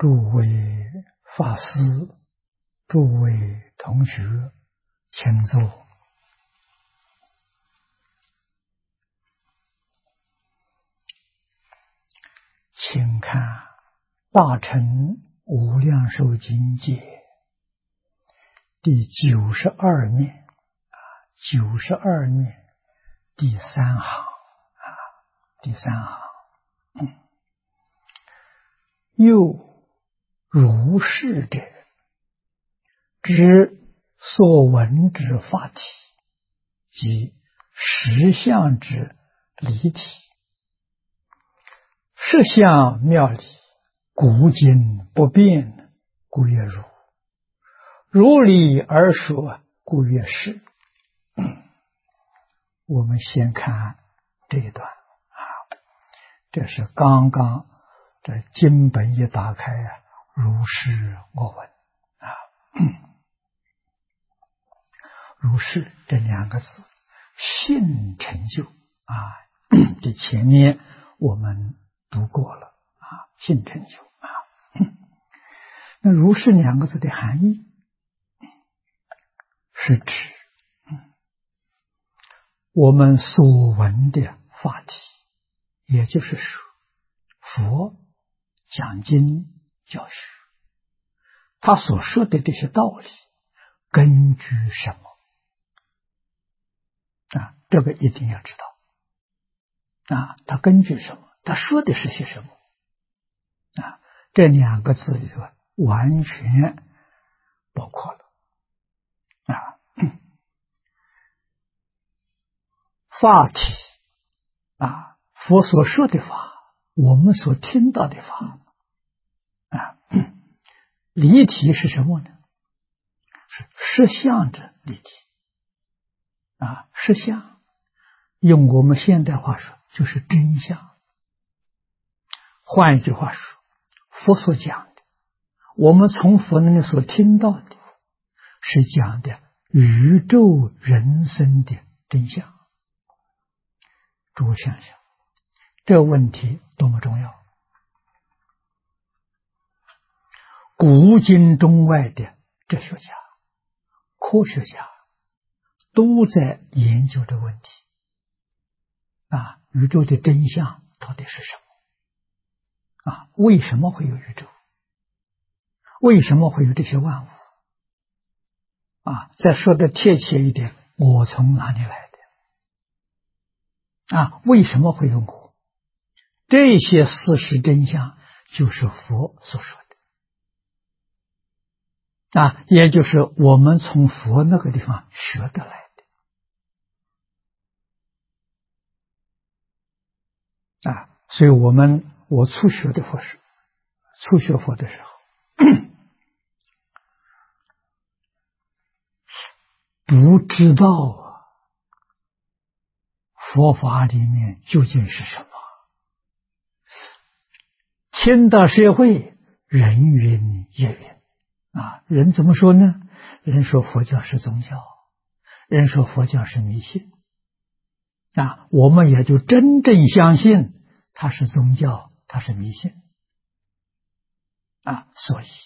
诸位法师、诸位同学，请坐。请看《大乘无量寿经解》第92面，92面第三行第三行。又如是者，知所闻之法体及实相之离体，实相妙理，古今不变，故曰如；如理而说，故曰是。我们先看这一段这是刚刚这经本一打开如是我闻如是这两个字，信成就这前面我们读过了信成就那如是两个字的含义是指我们所闻的法体，也就是说佛讲经教学，他所说的这些道理根据什么这个一定要知道他根据什么，他说的是些什么这两个字里头完全包括了法体佛所说的法，我们所听到的法离体是什么呢？是实相之离体实相用我们现代话说就是真相。换一句话说，佛所讲的，我们从佛那里所听到的是讲的宇宙人生的真相。诸位想想这个问题多么重要，古今中外的哲学家、科学家都在研究这个问题宇宙的真相到底是什么为什么会有宇宙，为什么会有这些万物再说的贴切一点，我从哪里来的为什么会有我，这些事实真相就是佛所说的也就是我们从佛那个地方学得来的所以我初学佛的时候不知道佛法里面究竟是什么，听到社会人云亦云人怎么说呢？人说佛教是宗教，人说佛教是迷信我们也就真正相信它是宗教，它是迷信所以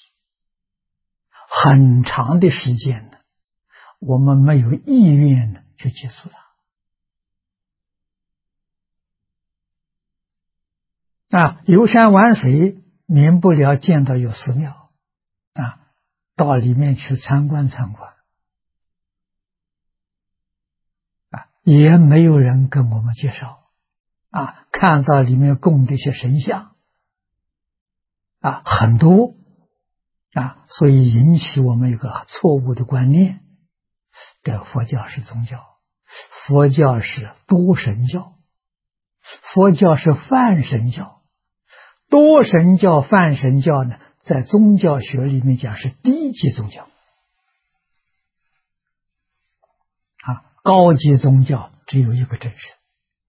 很长的时间呢，我们没有意愿去接触它游山玩水，免不了见到有寺庙到里面去参观参观也没有人跟我们介绍看到里面供这些神像很多所以引起我们一个错误的观念，这佛教是宗教，佛教是多神教，佛教是泛神教，多神教泛神教呢，在宗教学里面讲是低级宗教高级宗教只有一个真神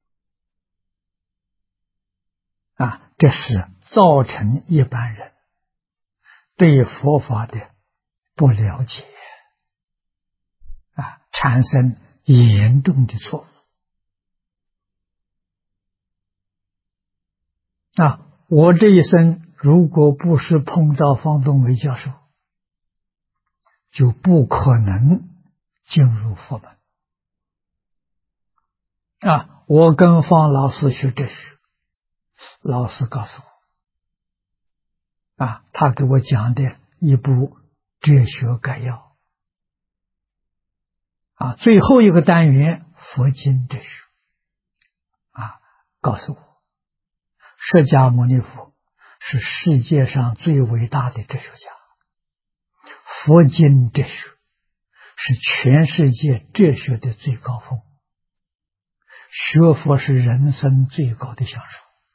这是造成一般人对佛法的不了解产生严重的错误我这一生如果不是碰到方东梅教授，就不可能进入佛门。我跟方老师学哲学，老师告诉我，他给我讲的一部哲学概要，最后一个单元佛经哲学，告诉我，释迦牟尼佛是世界上最伟大的哲学家，佛经哲学是全世界哲学的最高峰，学佛是人生最高的享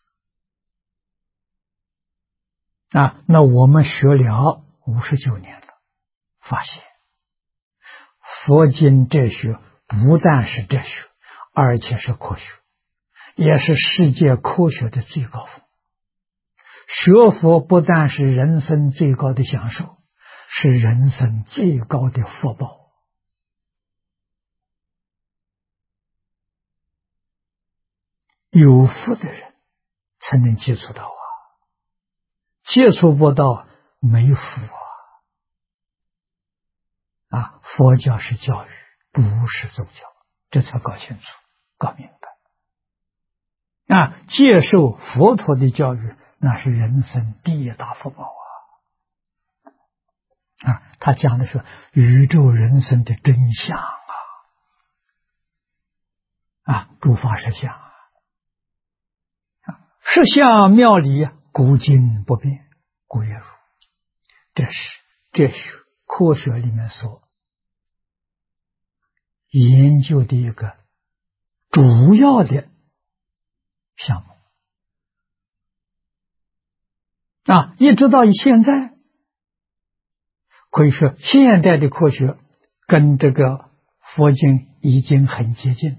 受。那我们学了59年了，发现佛经哲学不但是哲学，而且是科学，也是世界科学的最高峰。学佛不但是人生最高的享受，是人生最高的福报。有福的人才能接触到接触不到没福佛教是教育，不是宗教，这才搞清楚搞明白。接受佛陀的教育，那是人生第一大福报他讲的是宇宙人生的真相诸法实相实相妙理古今不变，故曰如。这是哲学科学里面所研究的一个主要的项目一直到现在，可以说现代的科学跟这个佛经已经很接近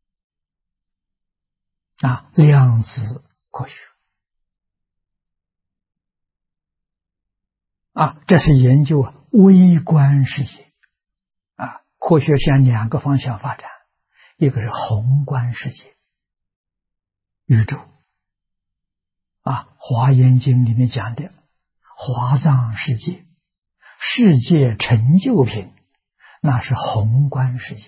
了量子科学这是研究微观世界科学向两个方向发展，一个是宏观世界，宇宙华严经里面讲的华藏世界，世界成就品，那是宏观世界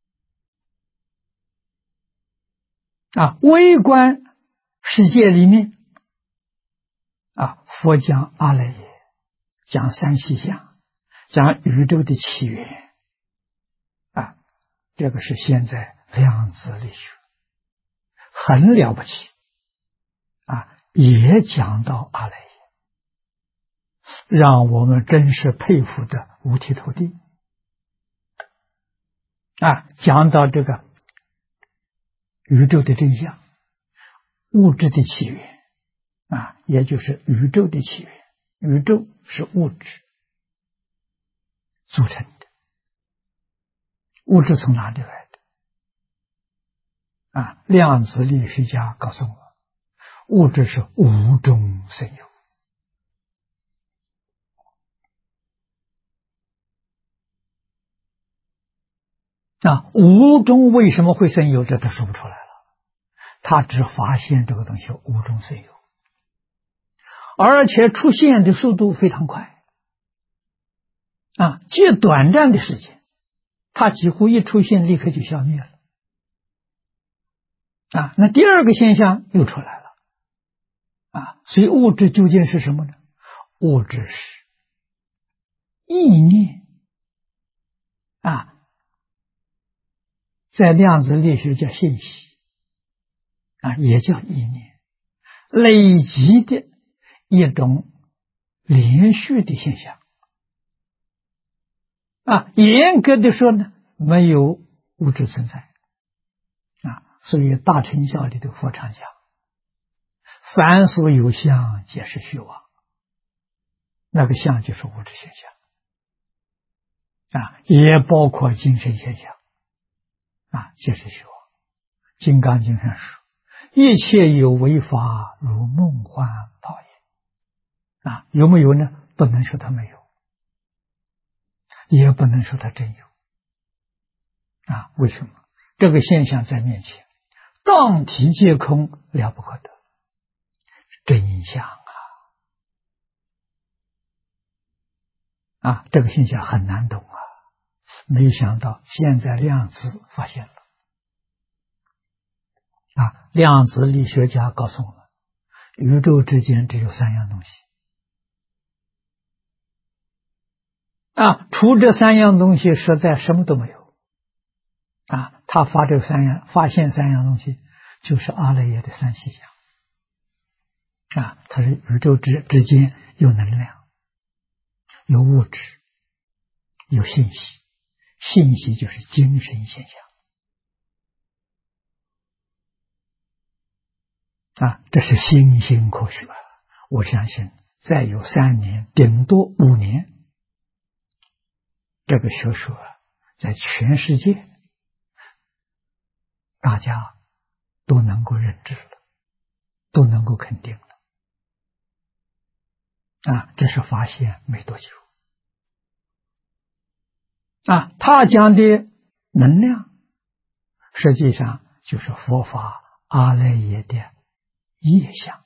微观世界里面佛讲阿赖耶，讲三细相，讲宇宙的起源这个是现在量子力学很了不起也讲到阿赖耶，让我们真是佩服的五体投地讲到这个宇宙的真相，物质的起源也就是宇宙的起源。宇宙是物质组成的，物质从哪里来的量子力学家告诉我，物质是无中生有无中为什么会生有，这他说不出来了，他只发现这个东西无中生有，而且出现的速度非常快极短暂的时间，它几乎一出现立刻就消灭了那第二个现象又出来了所以物质究竟是什么呢？物质是意念在量子力学叫信息也叫意念，累积的一种连续的现象严格的说呢，没有物质存在所以大乘教里的佛常讲，凡所有相皆是虚妄，那个相就是物质现象也包括精神现象皆是虚妄。金刚经上说，一切有为法，如梦幻泡影有没有呢？不能说它没有，也不能说它真有为什么？这个现象在面前，当体皆空，了不可得，真相这个现象很难懂啊！没想到现在量子发现了量子力学家告诉我们，宇宙之间只有3样东西除这3样东西，实在什么都没有他发现3样东西，就是阿赖耶的3细相它是宇宙之间有能量，有物质，有信息，信息就是精神现象这是新兴科学我相信再有3年，顶多5年，这个学说在全世界大家都能够认知了，都能够肯定了这是发现没多久他讲的能量实际上就是佛法阿赖耶的业相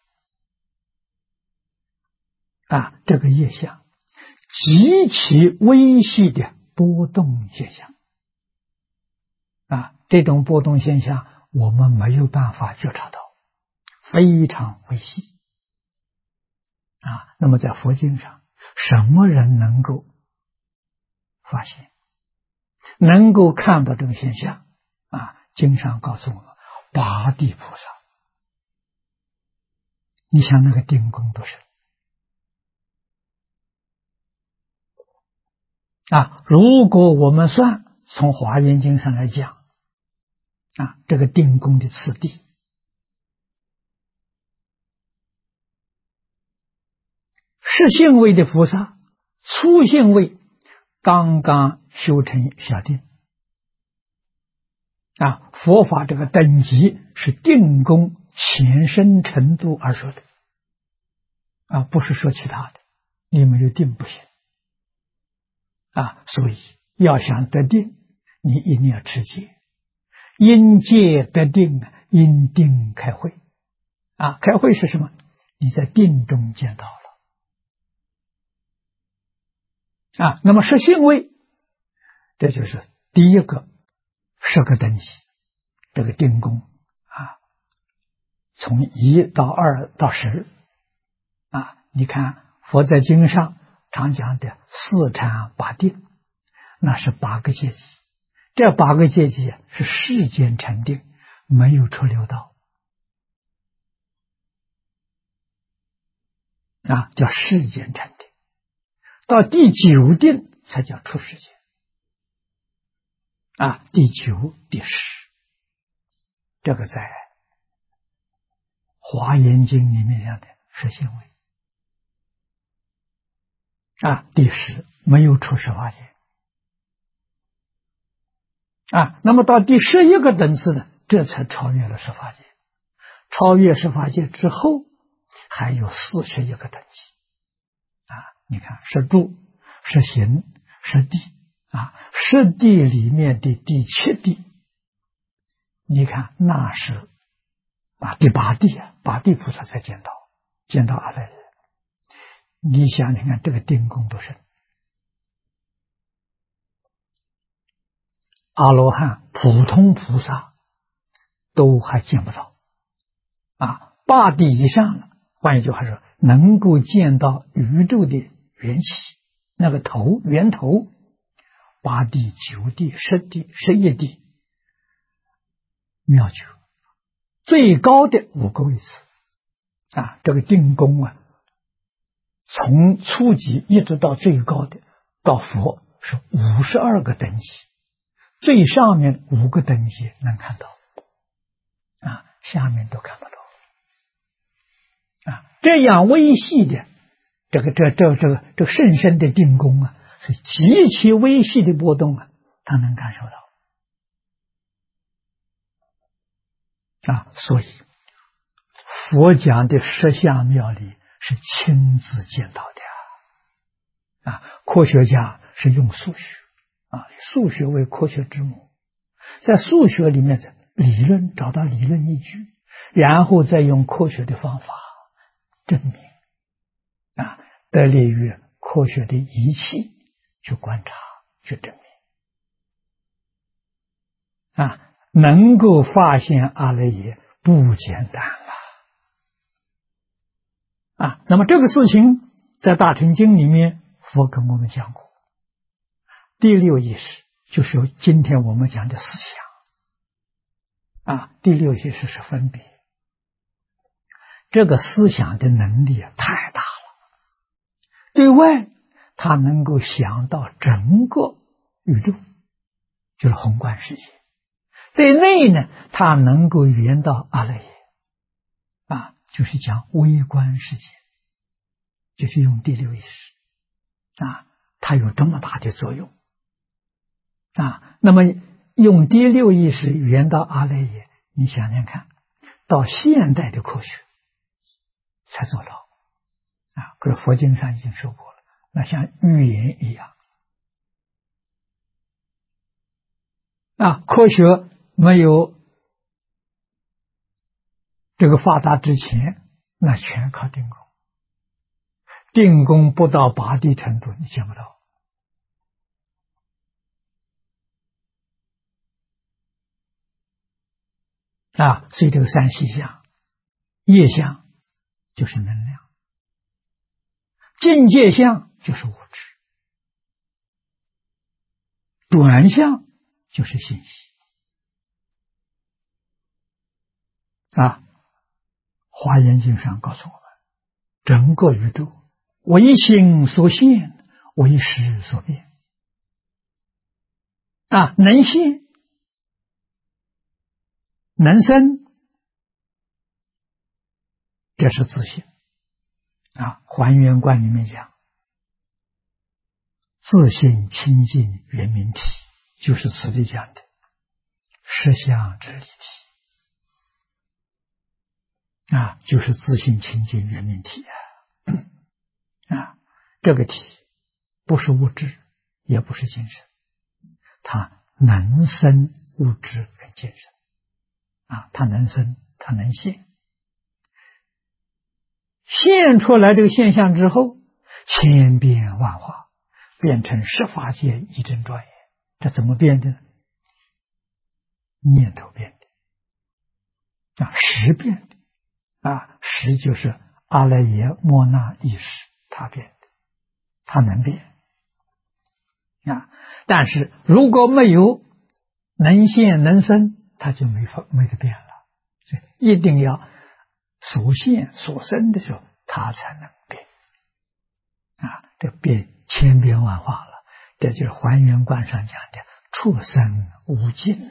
这个业相极其微细的波动现象这种波动现象我们没有办法觉察到，非常微细那么在佛经上，什么人能够发现，能够看到这个现象经上告诉我们，八地菩萨。你想那个定功多深如果我们算从华严经上来讲这个定功的次第，实性位的菩萨，粗性位刚刚修成小定佛法这个等级是定功前身程度而说的不是说其他的，你没有定不行所以要想得定，你一定要持戒，因戒得定，因定开慧开慧是什么？你在定中见到了那么实性位，这就是第一个10个等级，这个定功从1到2到10你看佛在经上常讲的4禅8定，那是8个阶级，这8个阶级是世间禅定，没有出六道叫世间禅定，到第9定才叫出世间第9、第10，这个在华严经里面讲的实性位第10没有出十法界那么到第11个等次呢，这才超越了十法界，超越十法界之后还有41个等级你看是住、是行、是地是地里面的第7地，你看那是第8地8地菩萨才见到阿赖耶。你想看这个定功多深，阿罗汉普通菩萨都还见不到8地以上了，换一句话说，能够见到宇宙的缘起那个源头，8地、9地、10地、11地，妙觉最高的5个位次这个定功从初级一直到最高的到佛是52个等级，最上面5个等级能看到下面都看不到这样微细的这个甚深的定功是极其微细的波动他能感受到所以佛讲的实相妙理是亲自见到的科学家是用数学数学为科学之母，在数学里面的理论找到理论依据，然后再用科学的方法证明得力于科学的仪器去观察，去证明。能够发现阿赖耶不简单了。那么这个事情在《大乘经》里面，佛跟我们讲过。第六意识就是今天我们讲的思想。第六意识是分别。这个思想的能力太大了，对外它能够想到整个宇宙，就是宏观世界；对内呢，它能够圆到阿赖耶，就是讲微观世界，就是用第六意识，它有这么大的作用。那么用第六意识圆到阿赖耶，你想想看，到现代的科学才做到。可是佛经上已经说过了，那像预言一样。科学没有这个发达之前，那全靠定功。定功不到拔地程度，你想不到。所以这个三细相、业相就是能量，境界相就是物质，转向就是信息。华严经上告诉我们，整个宇宙唯心所现，唯识所变。能现能生，这是自性。还原观里面讲，自性清净圆明体，就是此地讲的实相之理体。就是自性清净圆明体。这个体不是物质，也不是精神，它能生物质跟精神。它能生，它能现。现出来这个现象之后，千变万化，变成十法界一真庄严。这怎么变的呢？念头变的。识变的。识就是阿赖耶莫那意识，它变的，它能变。但是如果没有能现能生，它就没得变了。所以一定要所现所生的时候，它才能变。这变千变万化了，这就是还原观上讲的畜生无尽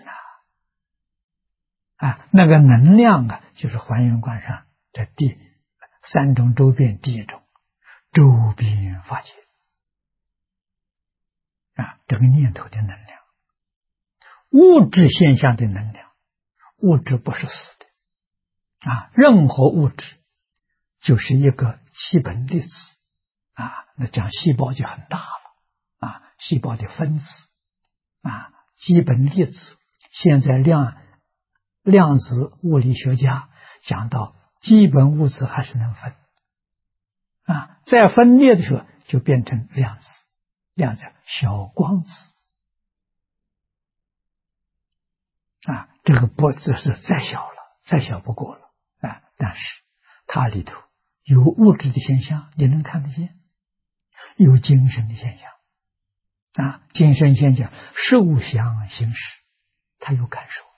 那个能量就是还原观上的第三种周变，第一种周边法界。这个念头的能量，物质现象的能量，物质不是死的。任何物质就是一个基本粒子。那讲细胞就很大了。细胞的分子。基本粒子，现在量子物理学家讲到基本物质还是能分。在分裂的时候就变成量子，量子小光子。这个波子是再小了，再小不过了。但是它里头有物质的现象，你能看得见；有精神的现象。精神现象受想行识，它有感受。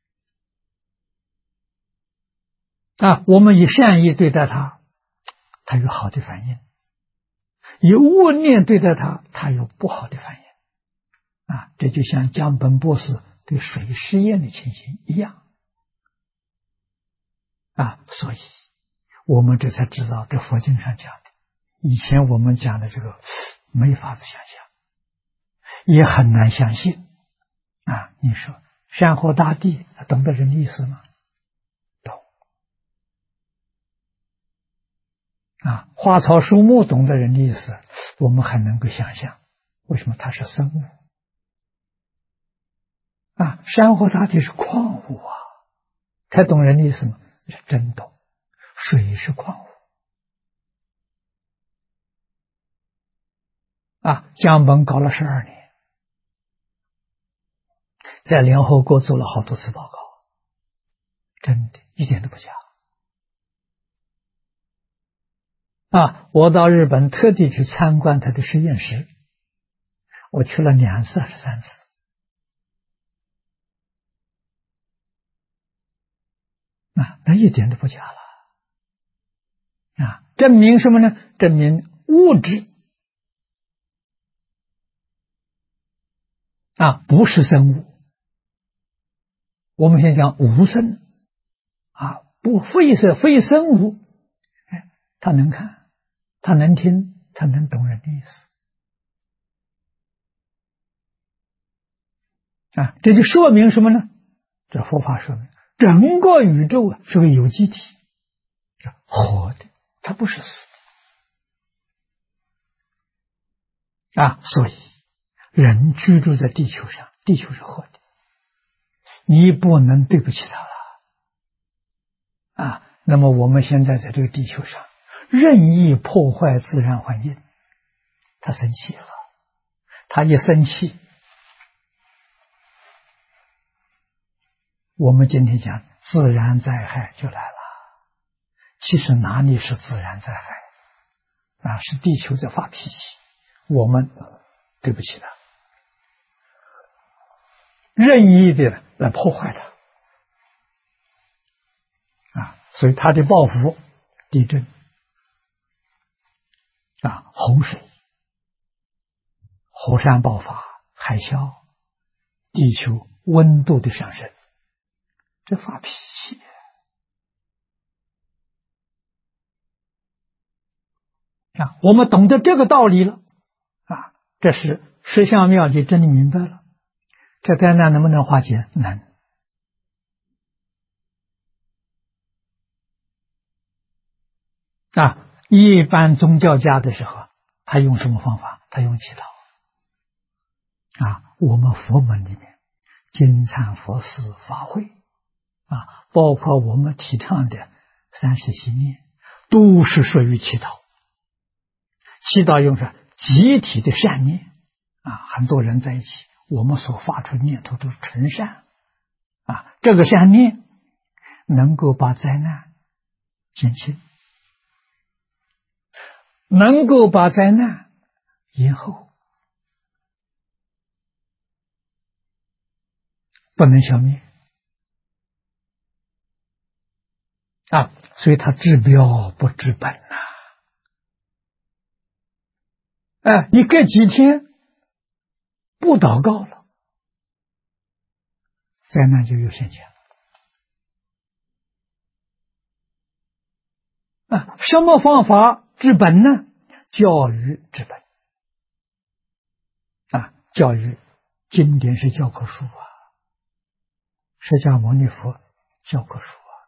我们以善意对待它，它有好的反应；以恶念对待它，它有不好的反应。这就像江本博士对水实验的情形一样。所以我们这才知道这佛经上讲的，以前我们讲的这个没法子想象，也很难相信。你说山河大地懂得人的意思吗？懂。花草树木懂得人的意思，我们还能够想象，为什么它是生物？山河大地是矿物它懂人的意思吗？是真懂。水是矿物。 江本搞了12年，在联合国做了好多次报告，真的一点都不假。我到日本特地去参观他的实验室，我去了2次还是3次。那一点都不假了。证明什么呢？证明物质不是生物。我们先讲无生不非生物，他能看，他能听，他能懂人的意思这就说明什么呢？这佛法说明整个宇宙是个有机体，是活的，它不是死的所以人居住在地球上，地球是活的，你不能对不起它了那么我们现在在这个地球上任意破坏自然环境，他生气了，他一生气，我们今天讲自然灾害就来了。其实哪里是自然灾害是地球在发脾气，我们对不起他，任意的来破坏它所以他的报复，地震洪水、火山爆发、海啸、地球温度的上升，这发脾气我们懂得这个道理了这是实相妙理，真的明白了。这灾难能不能化解？能一般宗教家的时候，他用什么方法？他用祈祷我们佛门里面经忏佛事法会包括我们提倡的30心念，都是属于祈祷。祈祷用是集体的善念很多人在一起，我们所发出的念头都是纯善这个善念能够把灾难减轻，能够把灾难延后，不能消灭所以它治标不治本你隔几天不祷告了，灾难就又现前了什么方法治本呢？教育治本教育经典是教科书释迦牟尼佛教科书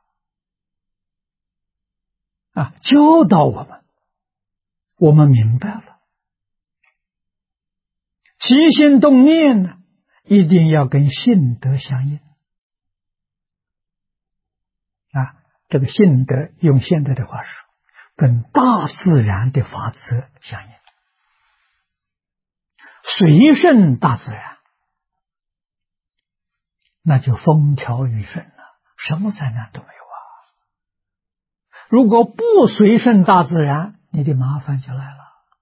教导我们明白了，起心动念呢，一定要跟信德相应这个信德用现在的话说，跟大自然的法则相应，随顺大自然，那就风调雨顺了，什么灾难都没有如果不随顺大自然，你的麻烦就来了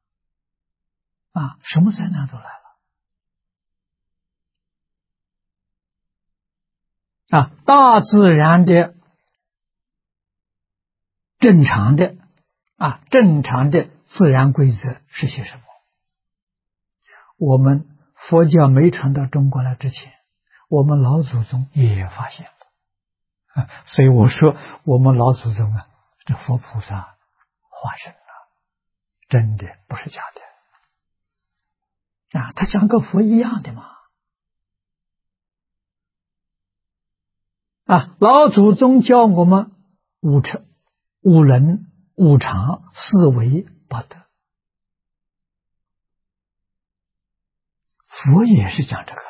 什么灾难都来了大自然的正常的自然规则是些什么？我们佛教没传到中国来之前，我们老祖宗也发现了所以我说我们老祖宗这佛菩萨化身了，真的不是假的他像跟佛一样的嘛老祖宗教我们五乘、五伦、五常、四维、八德，佛也是讲这个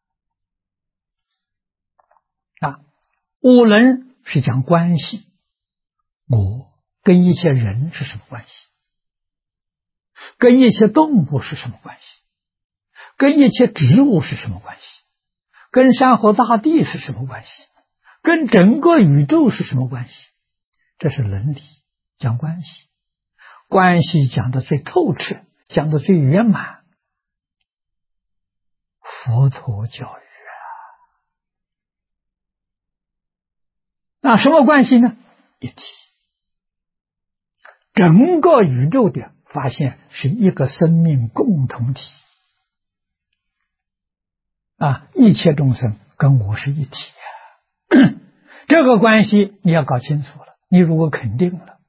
五伦是讲关系，我跟一些人是什么关系？ 跟一切动物是什么关系？跟一切植物是什么关系？跟山河大地是什么关系？跟整个宇宙是什么关系？这是伦理，讲关系，关系讲的最透彻，讲的最圆满。佛陀教育那什么关系呢？一体。整个宇宙的发现是一个生命共同体一切众生跟我是一体这个关系你要搞清楚了，你如果肯定了，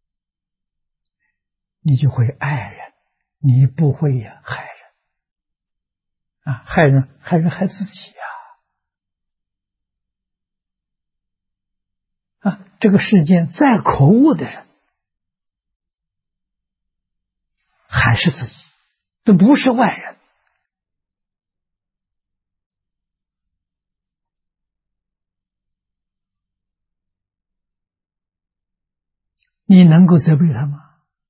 你就会爱人，你不会害人害人害自己这个世间再可恶的人还是自己，这不是外人。你能够责备他吗？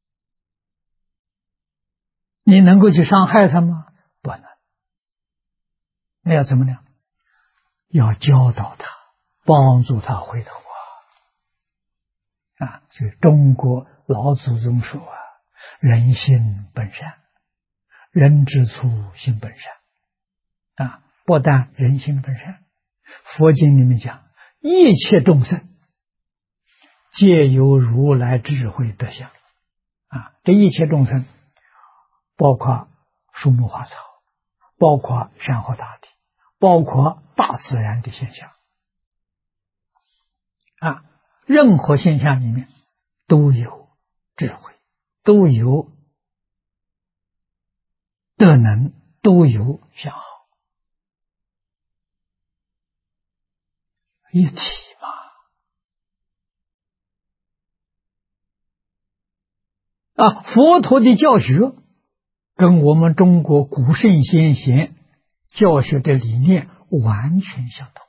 你能够去伤害他吗？不能。那要怎么样？要教导他，帮助他回头就中国老祖宗说人性本善，人之初性本善不但人性本善，佛经里面讲一切众生皆由如来智慧德相这一切众生包括树木花草，包括山河大地，包括大自然的现象任何现象里面都有智慧，都有德能，都有相好，一体佛陀的教学跟我们中国古圣先贤教学的理念完全相同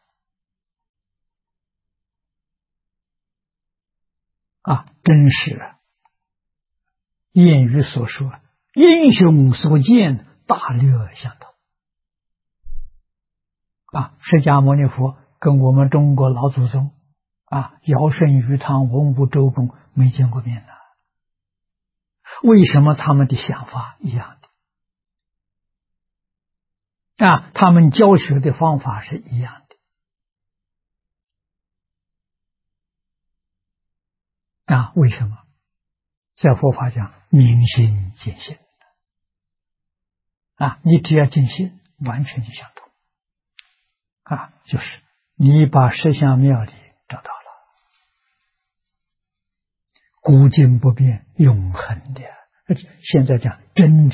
真是谚语所说英雄所见大略相同释迦牟尼佛跟我们中国老祖宗尧舜禹汤文武周公没见过面为什么他们的想法一样的他们教学的方法是一样的为什么？在佛法讲明心见性你只要见性完全就相同就是你把十相妙理找到了，古今不变永恒的现在讲真理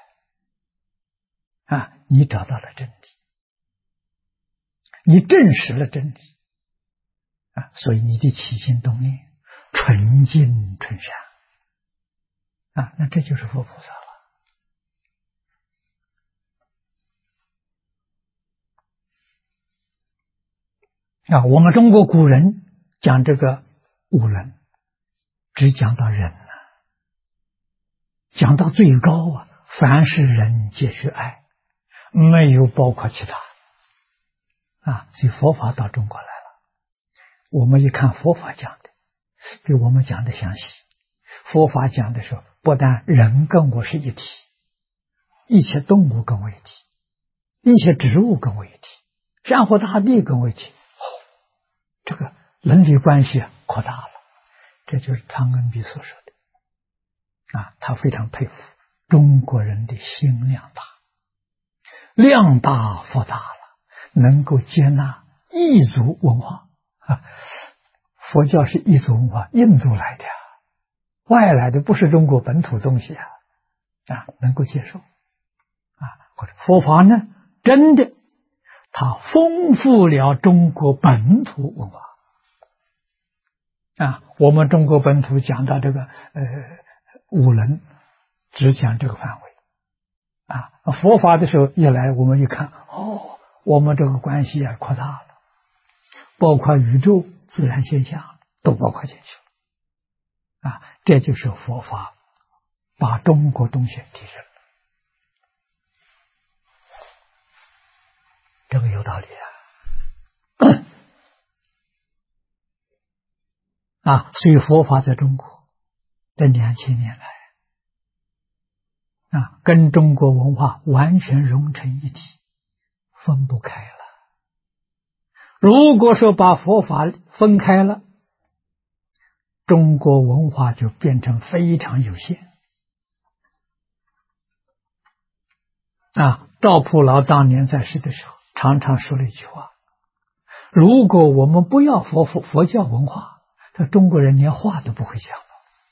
你找到了真理，你证实了真理所以你的起心动念纯净纯善那这就是佛菩萨了我们中国古人讲这个五伦只讲到人讲到最高凡是人皆须爱，没有包括其他所以佛法到中国来了，我们一看佛法讲的比我们讲的详细，佛法讲的时候不但人跟我是一体，一切动物跟我一体，一切植物跟我一体，山河大地跟我一体这个伦理关系扩大了，这就是汤恩比所说的他非常佩服中国人的心量大，量大福大了，能够接纳异族文化佛教是异族文化，印度来的外来的，不是中国本土东西能够接受或者佛法呢真的它丰富了中国本土文化我们中国本土讲到这个五伦只讲这个范围佛法的时候一来我们一看我们这个关系扩大了，包括宇宙自然现象都包括进去了这就是佛法把中国东西提升，这个有道理所以佛法在中国这2000年来跟中国文化完全融成一体，分不开了。如果说把佛法分开了，中国文化就变成非常有限。赵普老当年在世的时候，常常说了一句话：如果我们不要佛教文化，这中国人连话都不会讲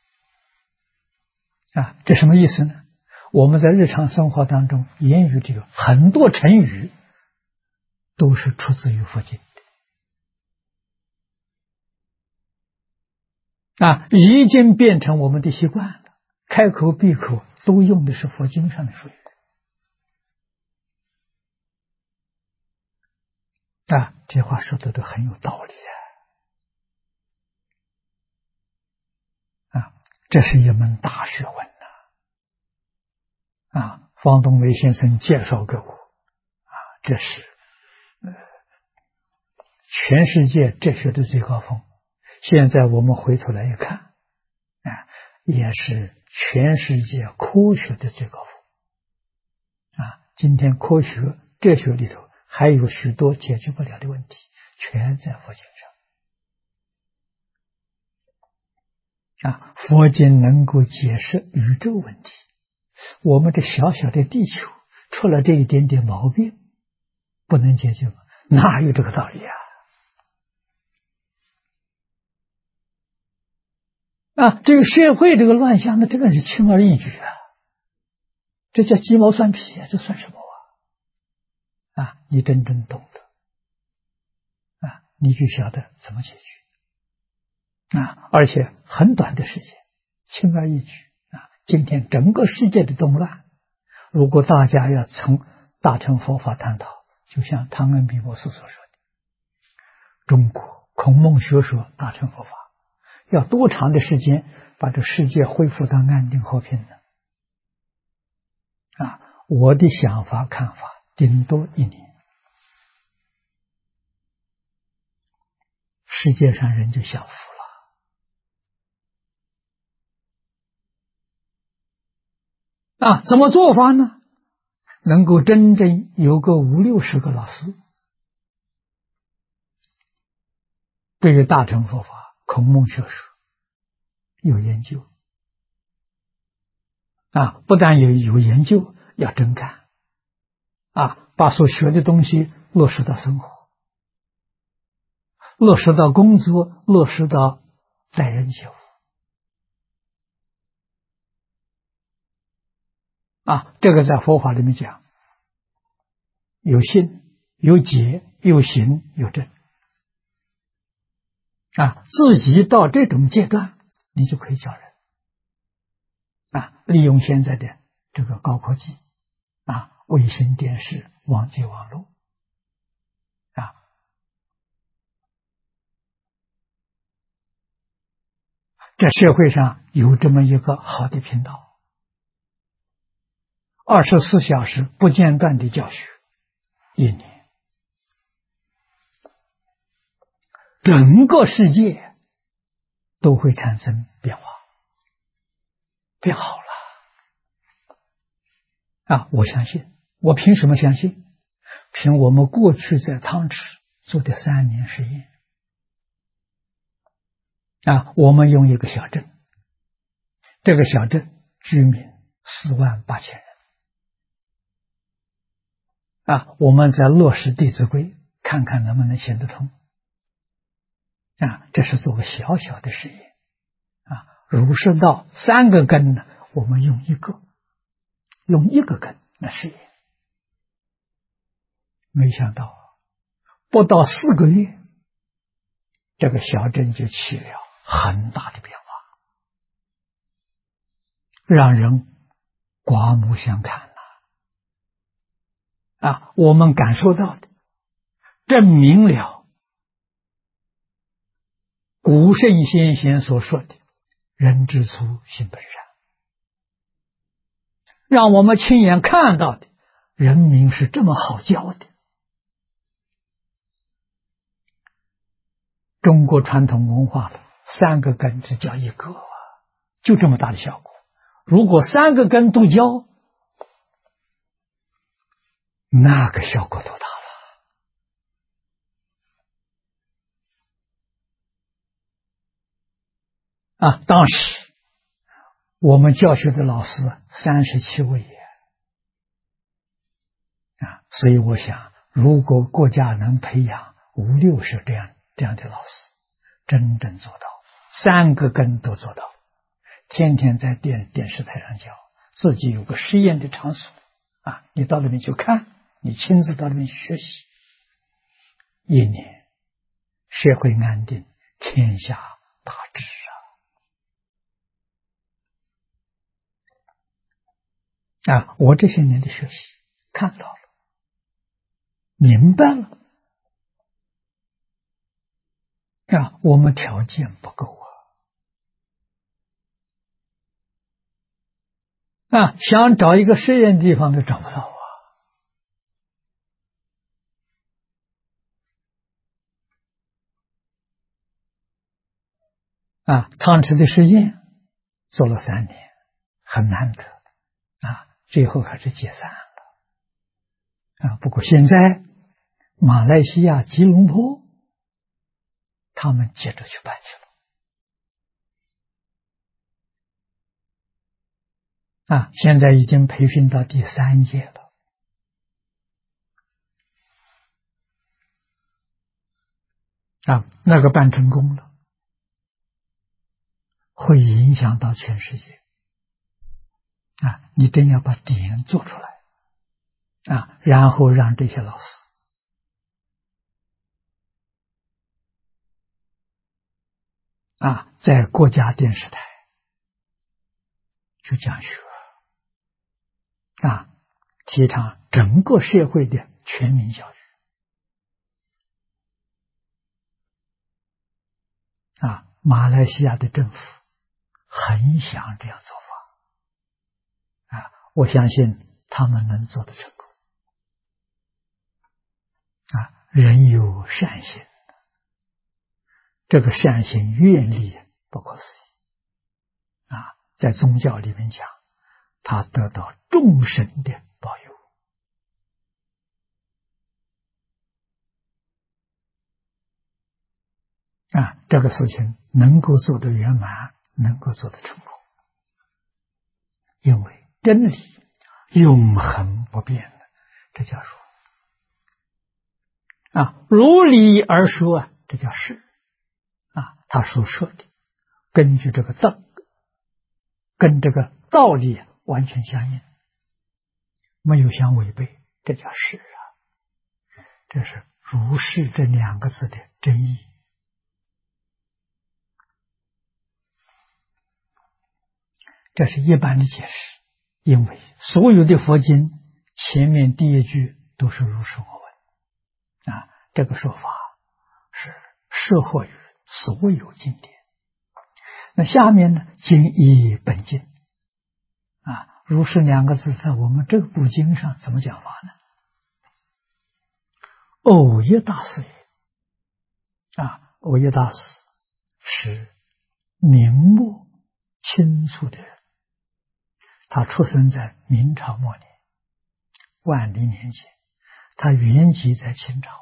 了。这什么意思呢？我们在日常生活当中，言语这个很多成语都是出自于佛经的已经变成我们的习惯了，开口闭口都用的是佛经上的术语这话说的都很有道理这是一门大学问方东梅先生介绍给我这是全世界哲学的最高峰。现在我们回头来一看也是全世界科学的最高峰今天科学哲学里头还有许多解决不了的问题，全在佛经上佛经能够解释宇宙问题，我们这小小的地球出了这一点点毛病，不能解决吗？哪有这个道理这个社会这个乱象，那这个是轻而易举这叫鸡毛蒜皮这算什么你真正懂得你就晓得怎么解决而且很短的时间，轻而易举今天整个世界的动乱，如果大家要从大乘佛法探讨，就像汤恩比博士所说的，中国孔孟学说大乘佛法要多长的时间把这世界恢复到安定和平呢？我的想法看法顶多1年，世界上人就享福了怎么做法呢？能够真正有个50-60个老师对于大乘佛法孔孟学说有研究不但有研究，要真干把所学的东西落实到生活，落实到工作，落实到待人接物这个在佛法里面讲，有信有解有行有证自己到这种阶段，你就可以教人利用现在的这个高科技卫星电视、网际网络这社会上有这么一个好的频道，24小时不间断的教学，1年，整个世界都会产生变化，变好了我相信。我凭什么相信？凭我们过去在汤池做的3年实验我们用一个小镇，这个小镇居民48000人我们在落实《弟子规》，看看能不能行得通这是做个小小的实验儒释道3个根呢，我们用一个根来实验，没想到不到4个月，这个小镇就起了很大的变化，让人刮目相看我们感受到的证明了古圣先贤所说的人之初性本善让我们亲眼看到的，人民是这么好教的。中国传统文化3个根只教1个，就这么大的效果。如果3个根都教，那个效果多大了啊！当时我们教学的老师37位啊，所以我想，如果国家能培养5、60这样的老师，真正做到3个根都做到，天天在电视台上教，自己有个实验的场所啊，你到那边去看，你亲自到那边去学习，1年社会安定，天下大治啊！我这些年的学习看到了，明白了啊，我们条件不够啊，想找一个实验地方都找不到啊！汤池的实验做了3年，很难得啊，最后还是解散了啊。不过现在马来西亚吉隆坡他们接着去办去了啊，现在已经培训到第3届了啊，那个办成功了，会影响到全世界啊！你真要把点做出来啊，然后让这些老师啊，在国家电视台去讲学啊，提倡整个社会的全民教育啊。马来西亚的政府很想这样做法啊，我相信他们能做得成功啊。人有善心，这个善心愿力不可思议啊，在宗教里面讲，他得到众生的保佑啊，这个事情能够做得圆满，能够做得成功，因为真理永恒不变的，这叫说啊，如理而说啊，这叫事啊，他所说的根据这个道，跟这个道理完全相应，没有相违背，这叫事啊。这是如是这2个字的真意这是一般的解释，因为所有的佛经前面第1句都是如是我闻啊，这个说法是适合于所有经典。那下面呢，经义本经啊，如是2个字在我们这部经上怎么讲法呢？藕益大师啊，藕益大师是明末清初的人，他出生在明朝末年，万历年间，他原籍在清朝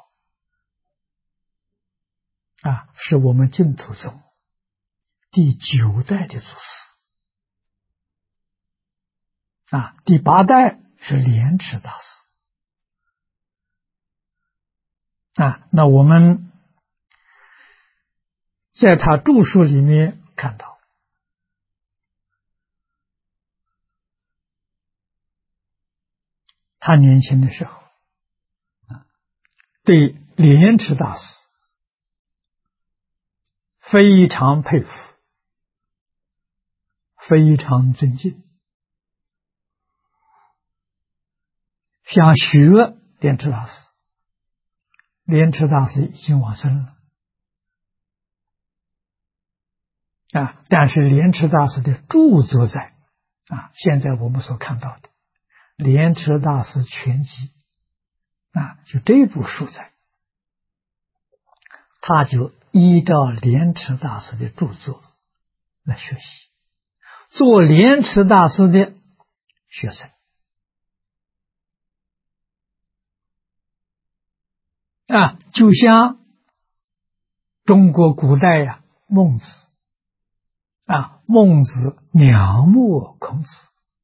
啊，是我们净土宗第9代的祖师啊，第8代是莲池大师啊。那我们在他著述里面看到，他年轻的时候对莲池大师非常佩服，非常尊敬，想学莲池大师。莲池大师已经往生了啊，但是莲池大师的著作在啊，现在我们所看到的莲池大师全集就这部书载，他就依照莲池大师的著作来学习，做莲池大师的学生就像中国古代孟子孟子仰慕孔子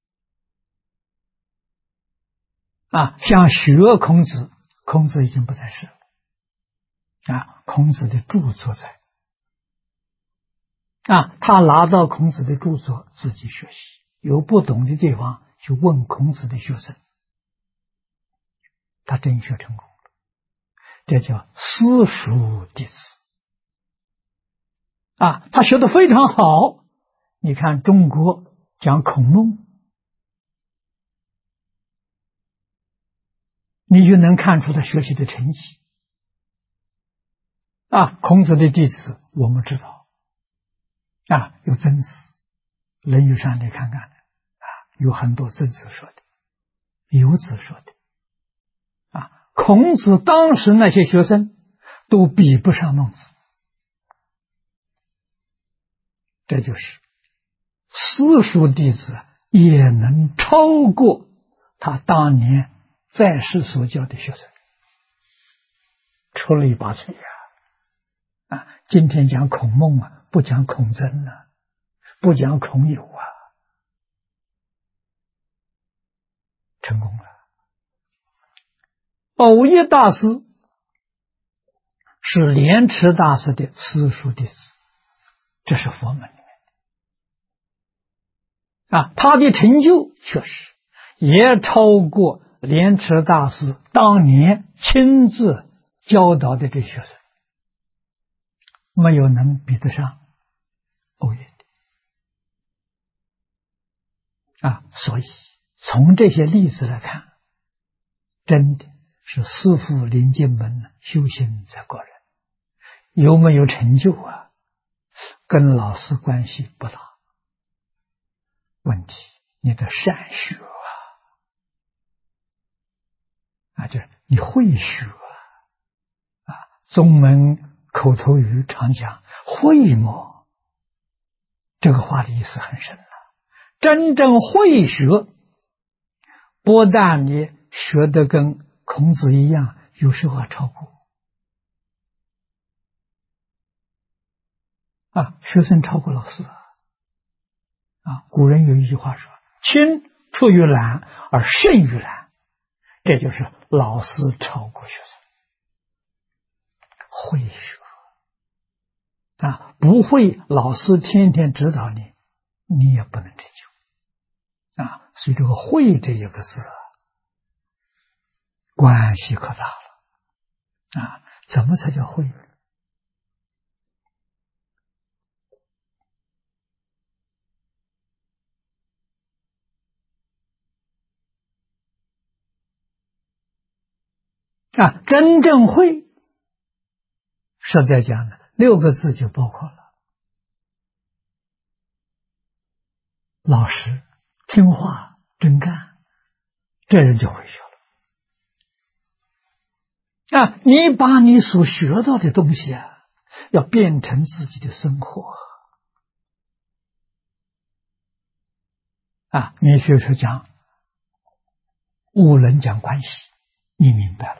想学孔子，孔子已经不在世了孔子的著作在他拿到孔子的著作自己学习，有不懂的地方就问孔子的学生，他真学成功了，这叫私塾弟子他学得非常好。你看中国讲孔孟，你就能看出他学习的成绩孔子的弟子我们知道有曾子，论语上你看看有很多曾子说的，有子说的孔子当时那些学生都比不上孟子，这就是私塾弟子也能超过他当年在世所教的学生，出类拔萃今天讲孔孟不讲孔曾不讲孔有成功了。偶一大师是莲池大师的私塾弟子，这是佛门里面他的成就确实也超过莲池大师当年亲自教导的这学生，没有能比得上欧耶的所以从这些例子来看，真的是师父临进门，修行在个人，有没有成就跟老师关系不大，问题你的善学就是你会学宗门口头语常讲会么，这个话的意思很深真正会学，不但你学得跟孔子一样，有时候还超过学生超过老师古人有一句话说，亲出于蓝而胜于蓝，这就是老师超过学生。会学不会老师天天指导你，你也不能成就所以这个会这一个字关系可大了怎么才叫会真正会实在讲呢6个字就包括了，老实听话真干，这人就会学了你把你所学到的东西要变成自己的生活你学说讲五伦讲关系，你明白了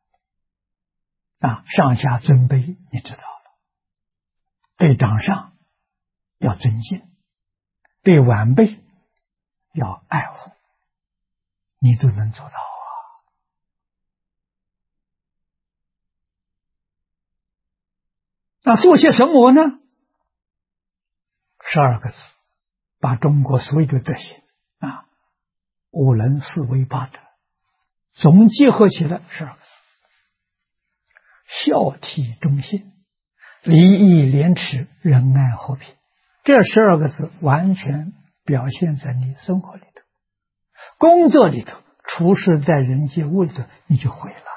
上下尊卑你知道了，对长上要尊敬，对晚辈要爱护，你都能做到做些什么呢？12个字，把中国所有的德行五伦四维八德总结合起来12个字，孝悌忠信礼义廉耻仁爱和平，这12个字完全表现在你生活里头，工作里头，处事在人接物里头，你就会了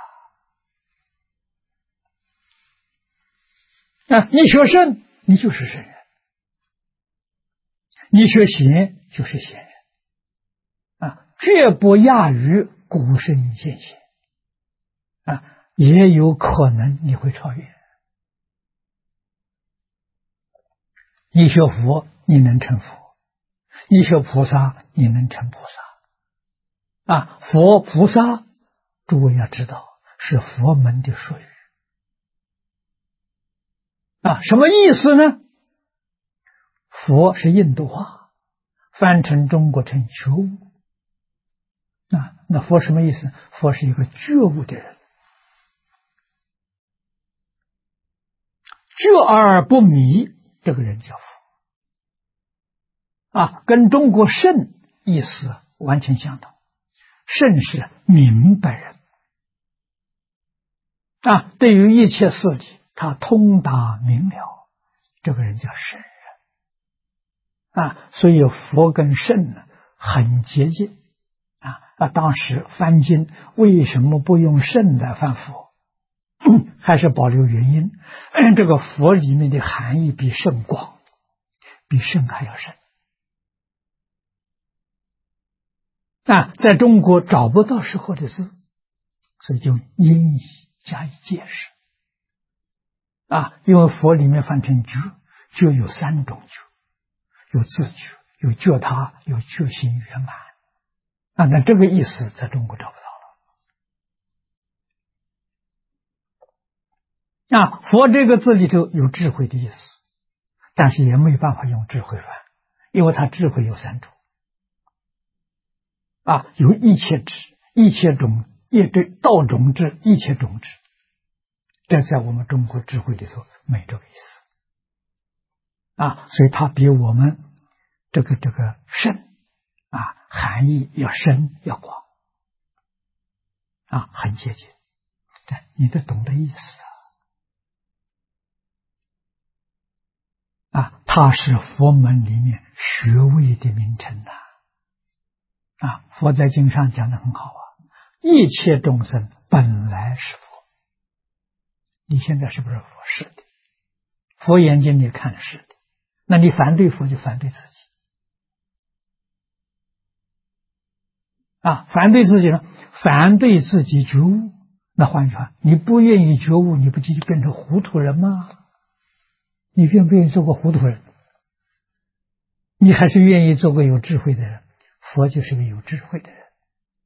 你学圣你就是圣人，你学贤就是贤人绝不亚于古圣先贤也有可能你会超越。你学佛，你能成佛；你学菩萨，你能成菩萨。佛菩萨，诸位要知道，是佛门的术语。什么意思呢？佛是印度话，翻成中国成觉悟。那佛什么意思？佛是一个觉悟的人，觉而不迷，这个人叫佛。跟中国圣意思完全相同。圣是明白人对于一切事理他通达明了，这个人叫圣人所以佛跟圣呢很接近当时翻经为什么不用圣来翻佛？还是保留原因，这个佛里面的含义比圣广，比圣还要深在中国找不到适合的字，所以就因以加以解释因为佛里面翻成觉，觉有三种觉，有自觉，有觉他，有觉心圆满那这个意思在中国找不到了佛这个字里头有智慧的意思，但是也没有办法用智慧翻，因为它智慧有三种有一切智、一切种、道种智、一切种智，这在我们中国智慧里头没这个意思所以它比我们这个圣含义要深要广很接近，你得懂得意思它是佛门里面学位的名称佛在经上讲得很好一切众生本来是佛。你现在是不是佛？是的。佛眼睛里看是的，那你反对佛就反对自己反对自己呢？反对自己觉悟。那换句话，你不愿意觉悟，你不就变成糊涂人吗？你愿不愿意做个糊涂人？你还是愿意做个有智慧的人？佛就是个有智慧的人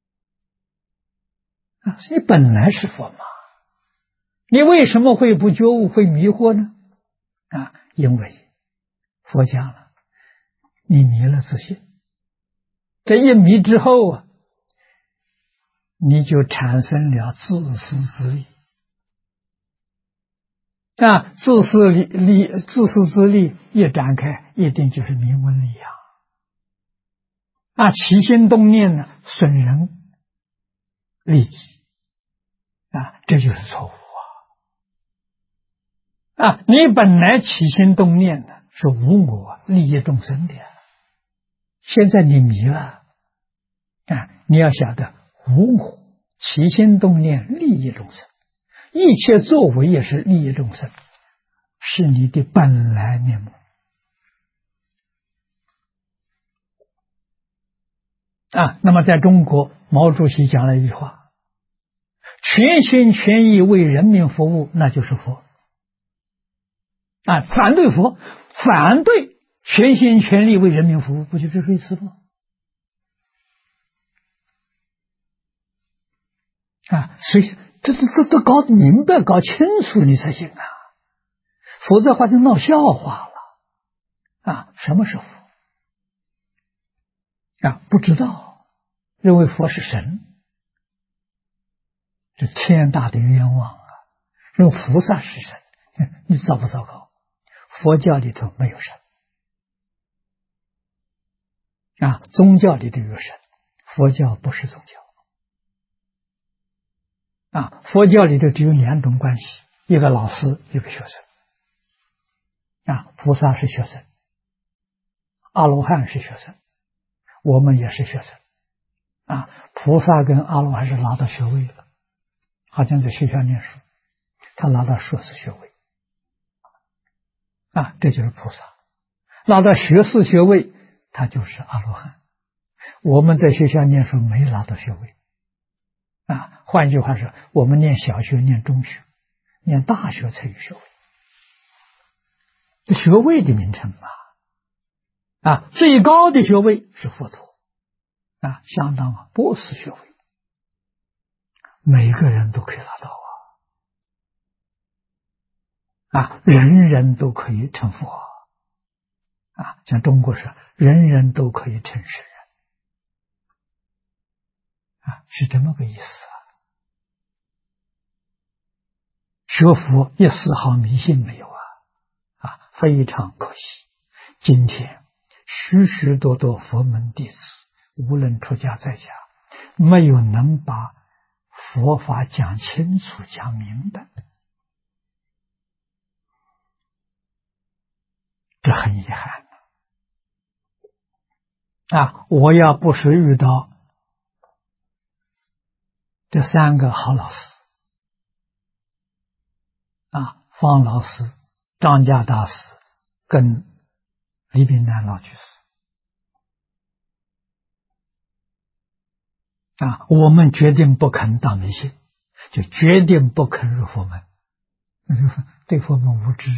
所以本来是佛嘛，你为什么会不觉悟，会迷惑呢？因为佛讲了，你迷了自信，这一迷之后你就产生了自私自利自私自利一展开，一定就是名闻利养起心动念呢，损人利己这就是错误你本来起心动念的是无我利益众生的现在你迷了你要晓得无我起心动念利益众生，一切作为也是利益众生，是你的本来面目那么在中国毛主席讲了一句话，全心全意为人民服务，那就是佛反对佛，反对全心全力为人民服务，不就这个意思吗？所以这搞明白搞清楚你才行否则话就闹笑话了什么是佛不知道，认为佛是神，这天大的冤枉认为菩萨是神，你糟不糟糕？佛教里头没有神宗教里头有神，佛教不是宗教佛教里头只有两种关系，一个老师，一个学生菩萨是学生，阿罗汉是学生，我们也是学生菩萨跟阿罗汉是拿到学位了，好像在学校念书，他拿到硕士学位这就是菩萨。拿到学士学位，他就是阿罗汉。 我们在学校念书没拿到学位啊。换句话说，我们念小学、念中学、念大学才有学位。这学位的名称嘛，啊，最高的学位是佛陀啊，相当博士学位，每个人都可以拿到啊，人人都可以成佛啊，像中国是人人都可以成圣人啊，是这么个意思啊。学佛一丝毫迷信没有啊，非常可惜。今天许许多多佛门弟子，无论出家在家，没有能把佛法讲清楚、讲明白，这很遗憾啊！我要不是遇到这三个好老师啊，方老师、张家大师跟李炳南老居士啊，我们决定不肯当迷信，就决定不肯入佛门，那就对佛门无知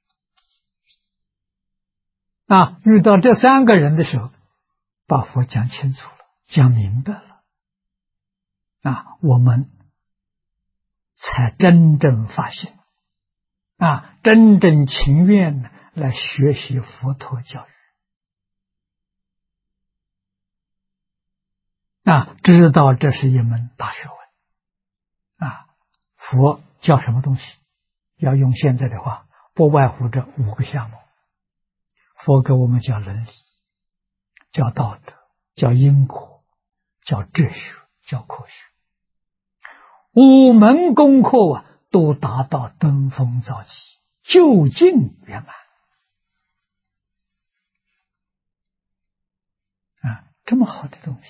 啊！遇到这三个人的时候，把佛讲清楚了，讲明白了啊，我们才真正发心啊，真正情愿来学习佛陀教育啊，知道这是一门大学问啊。佛教什么东西？要用现在的话，不外乎这5个项目。佛给我们讲伦理，叫道德，叫因果，叫哲学，叫科学。5门功课都达到登峰造极，究竟圆满啊！这么好的东西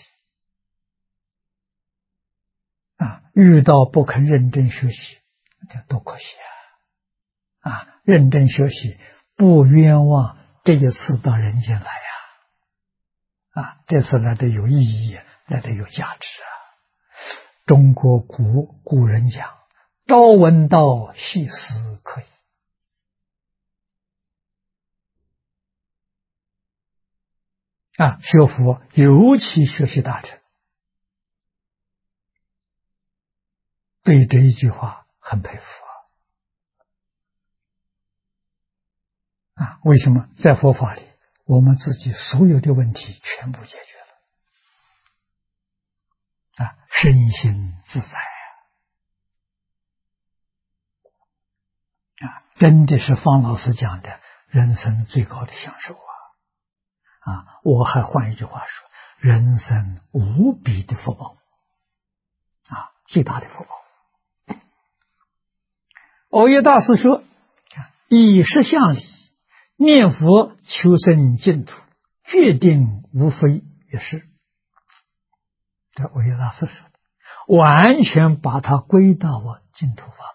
啊，遇到不肯认真学习，这多可惜啊！认真学习，不冤枉这一次到人间来啊，这次来的有意义，来的有价值啊！中国古人讲，朝闻道，夕死可以啊，学佛尤其学习大乘，对这一句话很佩服啊！为什么在佛法里，我们自己所有的问题全部解决了啊，身心自在啊！真的是方老师讲的人生最高的享受啊！我还换一句话说，人生无比的福报啊，最大的福报。耦约大师说，以实相理，念佛求生净土，决定无非也是。这耦约大师说的，完全把它归到净土法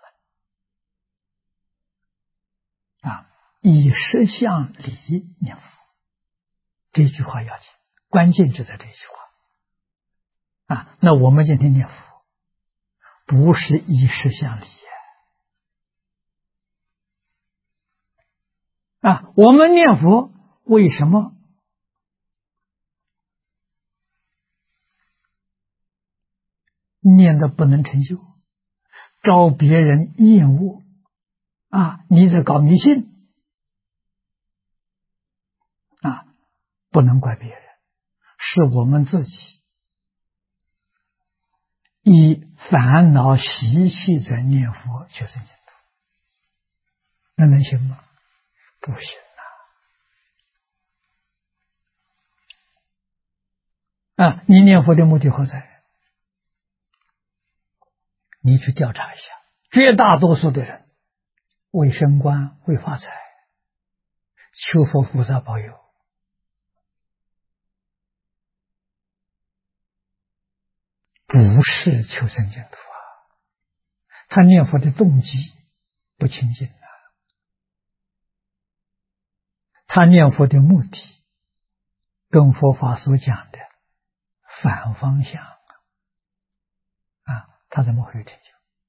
门啊，以实相理念佛，这句话要紧，关键就在这句话啊。那我们今天念佛，不是以实相理啊，我们念佛为什么念的不能成就，招别人厌恶啊？你在搞迷信啊，不能怪别人，是我们自己以烦恼习气在念佛求生净土，那能行吗？不行啊！你念佛的目的何在？你去调查一下，绝大多数的人为升官、为发财，求佛菩萨保佑，不是求生净土啊！他念佛的动机不清净啊，他念佛的目的跟佛法所讲的反方向他怎么会有成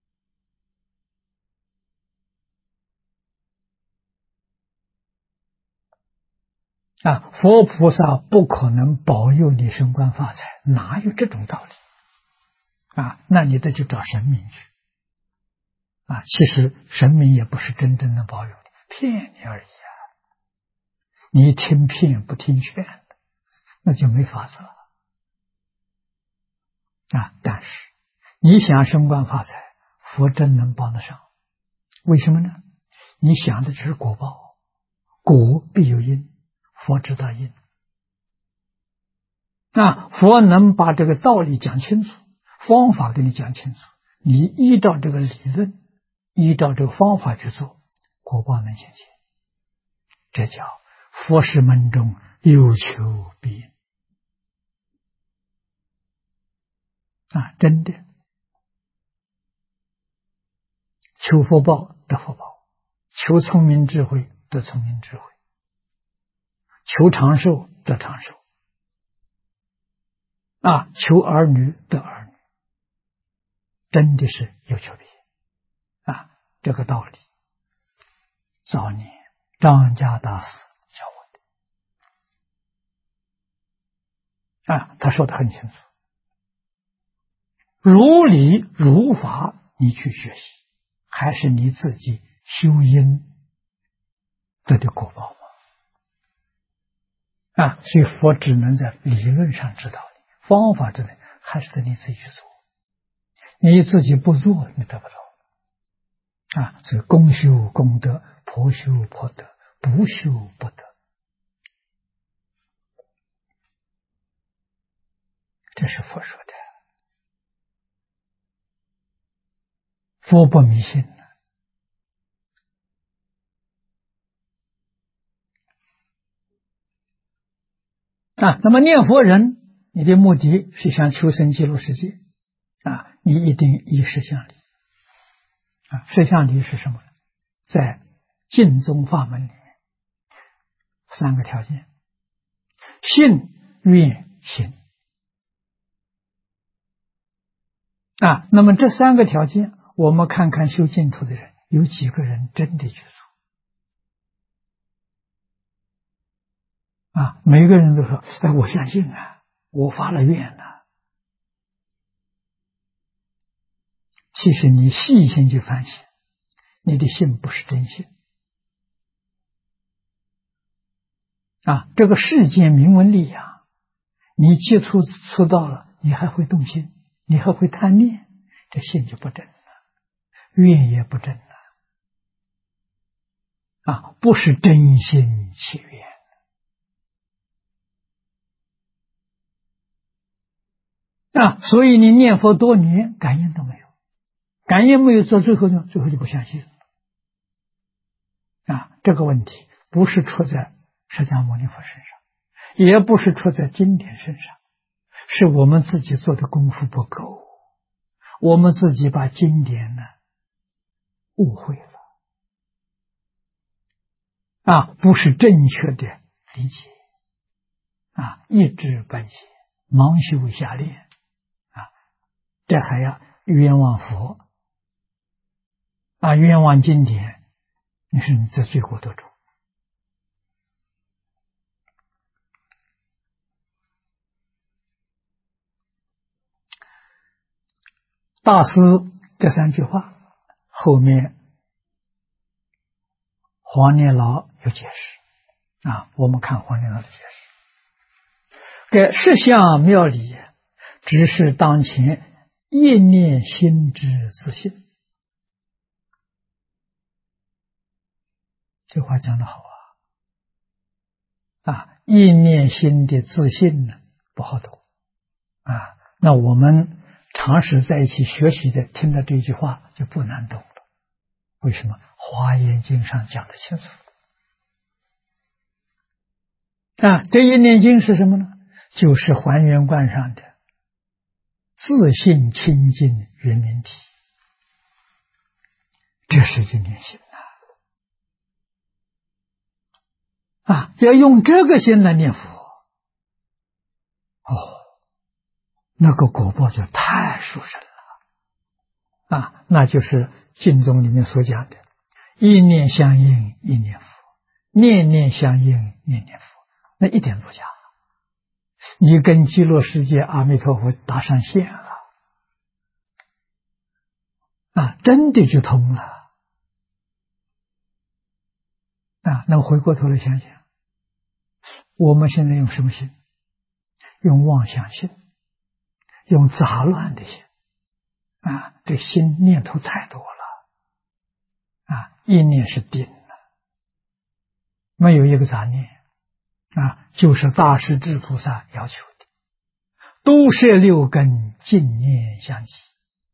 就？佛菩萨不可能保佑你升官发财，哪有这种道理？那你得去找神明去。其实神明也不是真正的保佑你，骗你而已你听骗不听劝，那就没法子了。但是你想升官发财，佛真能帮得上。为什么呢？你想的只是果报，果必有因，佛知道因。佛能把这个道理讲清楚，方法给你讲清楚，你依照这个理论，依照这个方法去做，果报能显现。这叫佛事门中有求必应。真的，求福报得福报，求聪明智慧得聪明智慧，求长寿得长寿，求儿女得儿女，真的是有求必应。这个道理早年张家大师教我的他说得很清楚，如理如法你去学习，还是你自己修因得的果报嘛。所以佛只能在理论上指导你，方法之内还是得你自己去做。你自己不做，你得不到。所以公修公德，婆修婆德，不修不得。这是佛说的。佛不迷信那么念佛人，你的目的是想求生极乐世界你一定以实相理实相理是什么？在净宗法门里面3个条件：信、愿、行那么这3个条件，我们看看修净土的人有几个人真的去做每个人都说我相信我发了愿其实你细心去反省，你的信不是真信这个世间名闻利养，你接触到了，你还会动心，你还会贪念，这信就不真了，愿也不真了不是真心起愿所以你念佛多年，感应都没有，感应没有做，最后就不相信这个问题不是出在释迦牟尼佛身上，也不是出在经典身上，是我们自己做的功夫不够，我们自己把经典误会了不是正确的理解一知半解，盲修瞎练这还要冤枉佛冤枉经典，你说你这罪过多重大师这3句话后面黄念老有解释我们看黄念老的解释：该实相妙理，只是当前一念心之自信。这话讲得好一念心的自信呢不好懂那我们常时在一起学习的，听到这句话就不难懂了。为什么？华严经上讲得清楚这一念经是什么呢？就是还原观上的自信清净圆明体，这是一念心要用这个心来念佛那个果报就太殊胜了啊！那就是经中里面所讲的一念相应一念佛，念念相应念念佛，那一点不假。你跟极乐世界阿弥陀佛搭上线了啊，真的就通了啊！那回过头来想想，我们现在用什么心？用妄想心，用杂乱的心啊！这心念头太多了啊！一念是定了，没有一个杂念啊！就是大势至菩萨要求的，都摄六根，净念相继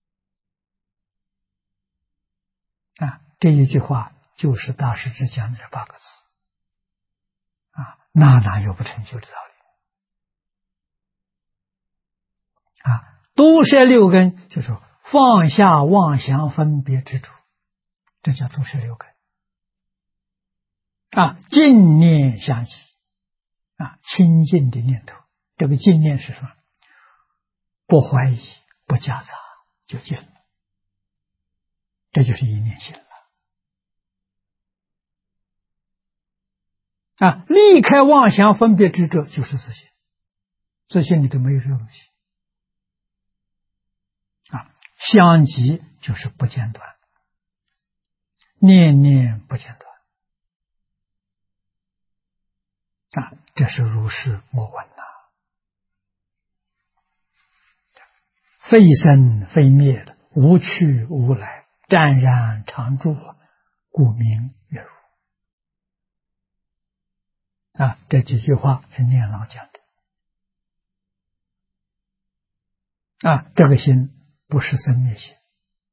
啊！这一句话就是大势至讲的这8个字啊！那哪有不成就的道理啊？都摄六根就是放下妄想分别执着，这叫都摄六根啊！净念相继啊，清净的念头，这个净念是什么？不怀疑，不夹杂，就净了，这就是一念心了啊！离开妄想分别执着，就是自信，自信里头没有这个东西啊！相继就是不间断，念念不间断啊！这是如是我闻呐，非生非灭的，无去无来，湛然常住，故名月如啊！这几句话是念老讲的啊！这个心不是生灭心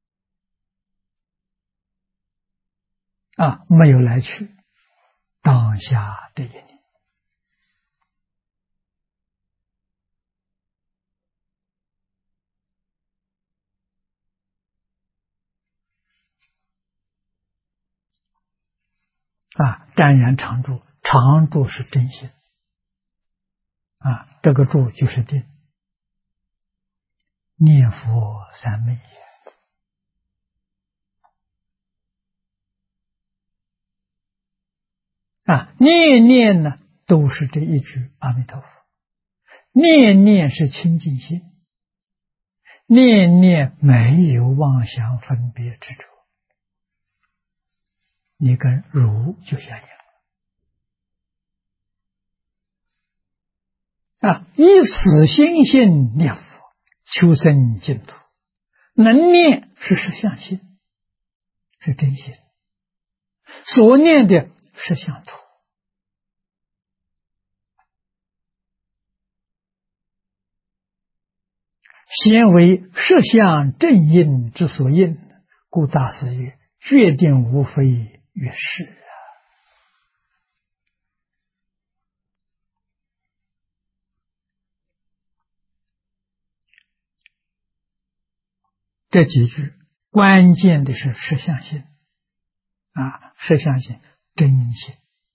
啊，没有来去，当下这一念啊，湛然常住，常住是真心啊，这个住就是定，念佛三昧也啊，念念呢都是这一句阿弥陀佛，念念是清净心，念念没有妄想分别执着，你跟如就相应啊！以此心性念佛，求生净土。能念是实相心，是真心；所念的是相土。先为实相正应之所应，故大师曰：决定无非于是。这几句关键的是实相性啊，实相性、真性，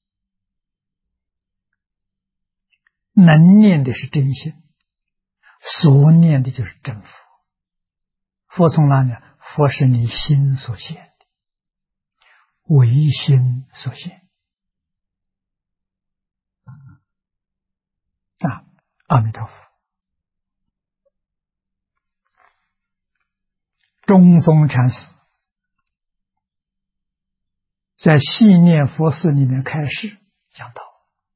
能念的是真性，所念的就是真佛。佛从哪里？佛是你心所现的，唯心所现啊！阿弥陀佛。中峰禅师在细念佛寺里面开示讲到，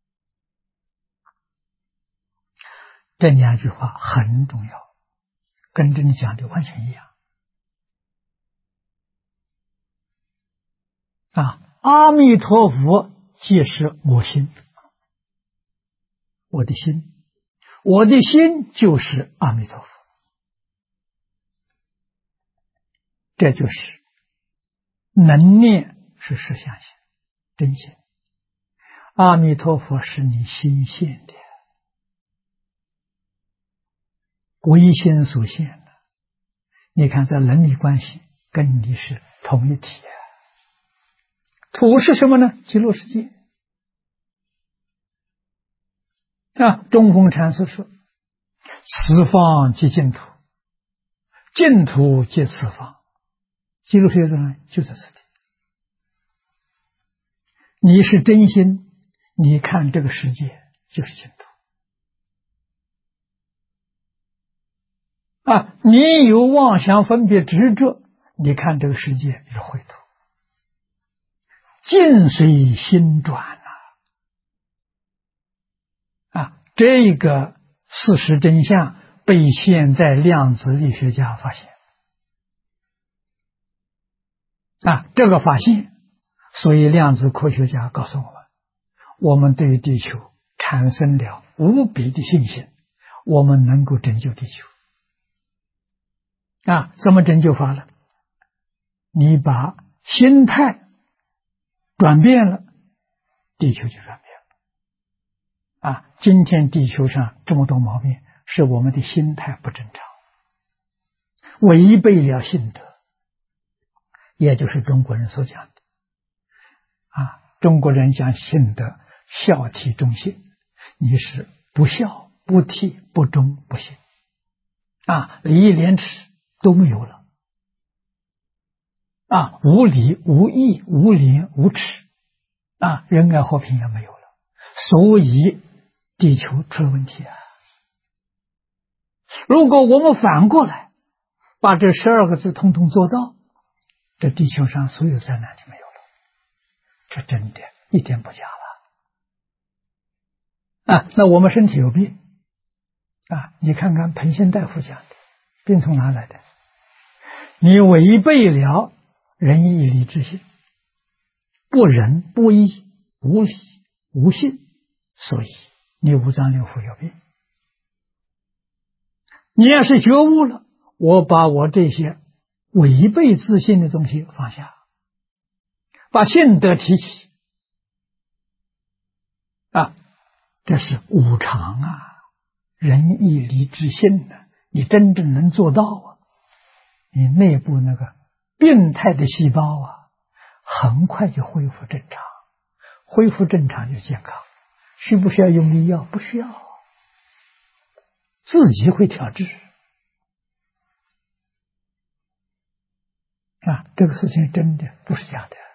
这2句话很重要，跟这里讲的完全一样啊！阿弥陀佛即是我心，我的心，我的心就是阿弥陀佛，这就是能念是实相性、真性，阿弥陀佛是你心现的，唯心所现的。你看这伦理关系跟你是同一体啊。土是什么呢？极乐世界啊。中峰禅师说， 此方即净土，净土即此方。极乐世界在哪里？就在此地。你是真心，你看这个世界就是净土你有妄想分别执着，你看这个世界就是秽土。境随心转这个事实真相被现在量子力学家发现这个发现，所以量子科学家告诉我们对地球产生了无比的信心，我们能够拯救地球怎么拯救法呢？你把心态转变了，地球就转变了今天地球上这么多毛病，是我们的心态不正常，违背了信德，也就是中国人所讲的中国人讲信德，孝悌忠信，你是不孝不悌不忠不信礼义廉耻都没有了无礼无义无廉无耻仁爱和平也没有了，所以地球出了问题如果我们反过来把这12个字统统做到，这地球上所有灾难就没有了，这真的一点不假了那我们身体有病你看看彭先大夫讲的，病从哪来的？你违背了仁义礼智信，不仁不义无礼无信，所以你五脏六腑有病。你要是觉悟了，我把我这些违背自信的东西放下，把信德提起这是五常仁义礼智信你真正能做到你内部那个病态的细胞很快就恢复正常，恢复正常就健康。需不需要用医药？不需要，自己会调治这个事情真的不是假的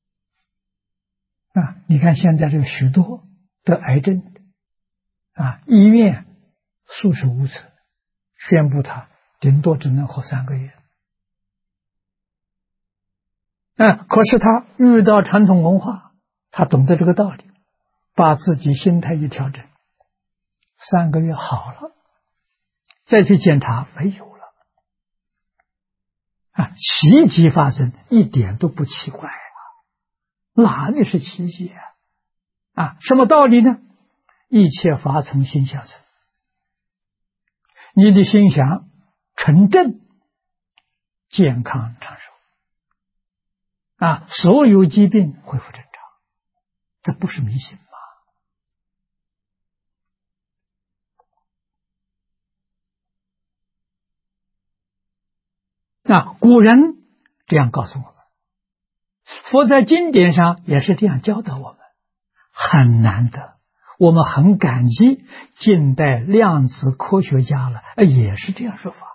你看现在这个许多得癌症的医院束手无策，宣布他顶多只能活3个月可是他遇到传统文化，他懂得这个道理，把自己心态一调整，3个月好了，再去检查没有了奇迹发生，一点都不奇怪哪里是奇迹什么道理呢？一切法从心想生，你的心想纯正，健康长寿所有疾病恢复正常，这不是迷信吗？古人这样告诉我们，佛在经典上也是这样教导我们，很难得，我们很感激近代量子科学家了，也是这样说法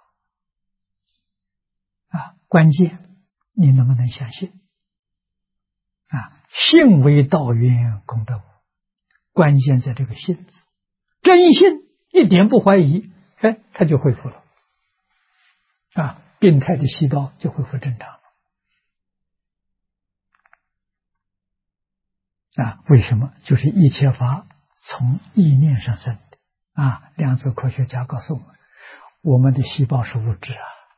关键你能不能相信信为道源功德无，关键在这个信字，真信一点不怀疑，它就恢复了病态的细胞就恢复正常了为什么？就是一切法从意念上生的量子科学家告诉我们的细胞是物质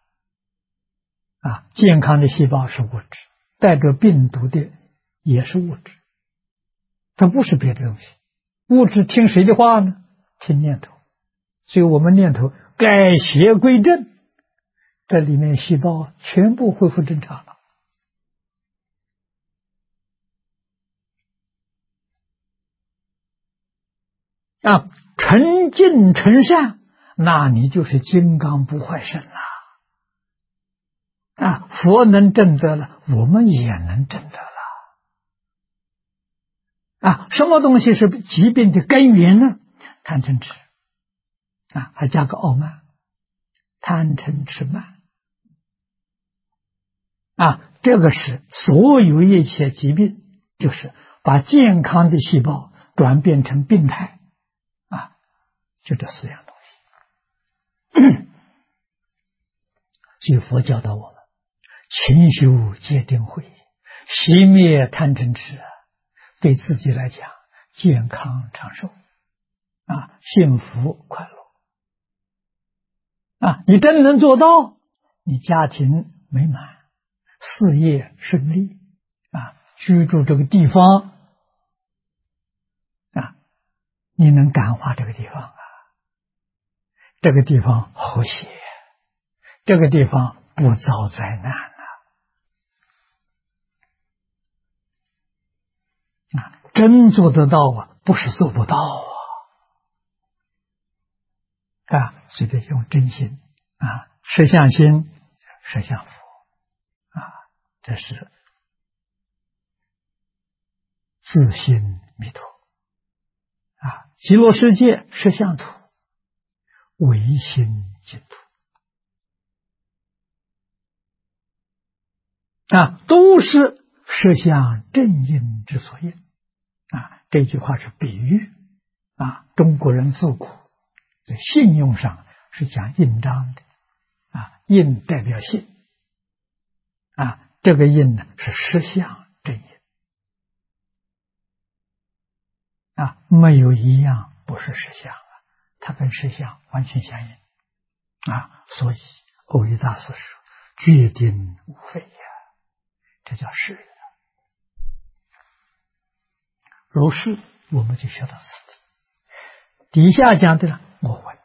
健康的细胞是物质，带着病毒的也是物质，它不是别的东西。物质听谁的话呢？听念头。所以我们念头改邪归正，这里面细胞全部恢复正常了纯净纯善，那你就是金刚不坏身了佛能证得了，我们也能证得了什么东西是疾病的根源呢？贪嗔痴还加个傲慢，贪嗔痴慢这个是所有一切疾病，就是把健康的细胞转变成病态就这4样东西。所以佛教导我们勤修戒定慧，熄灭贪嗔痴，对自己来讲健康长寿幸福快乐你真能做到，你家庭美满，事业顺利居住这个地方你能感化这个地方这个地方和谐，这个地方不遭灾难真做得到不是做不到所以得用真心实相心，实相佛这是自心弥陀极乐世界实相土，唯心净土都是实相正因之所应这句话是比喻中国人自古在信用上是讲印章的印代表信这个印呢是实相正因没有一样不是实相它跟实相完全相应所以耦一大师说决定无非这叫是如是我们就学到此地。底下讲的我闻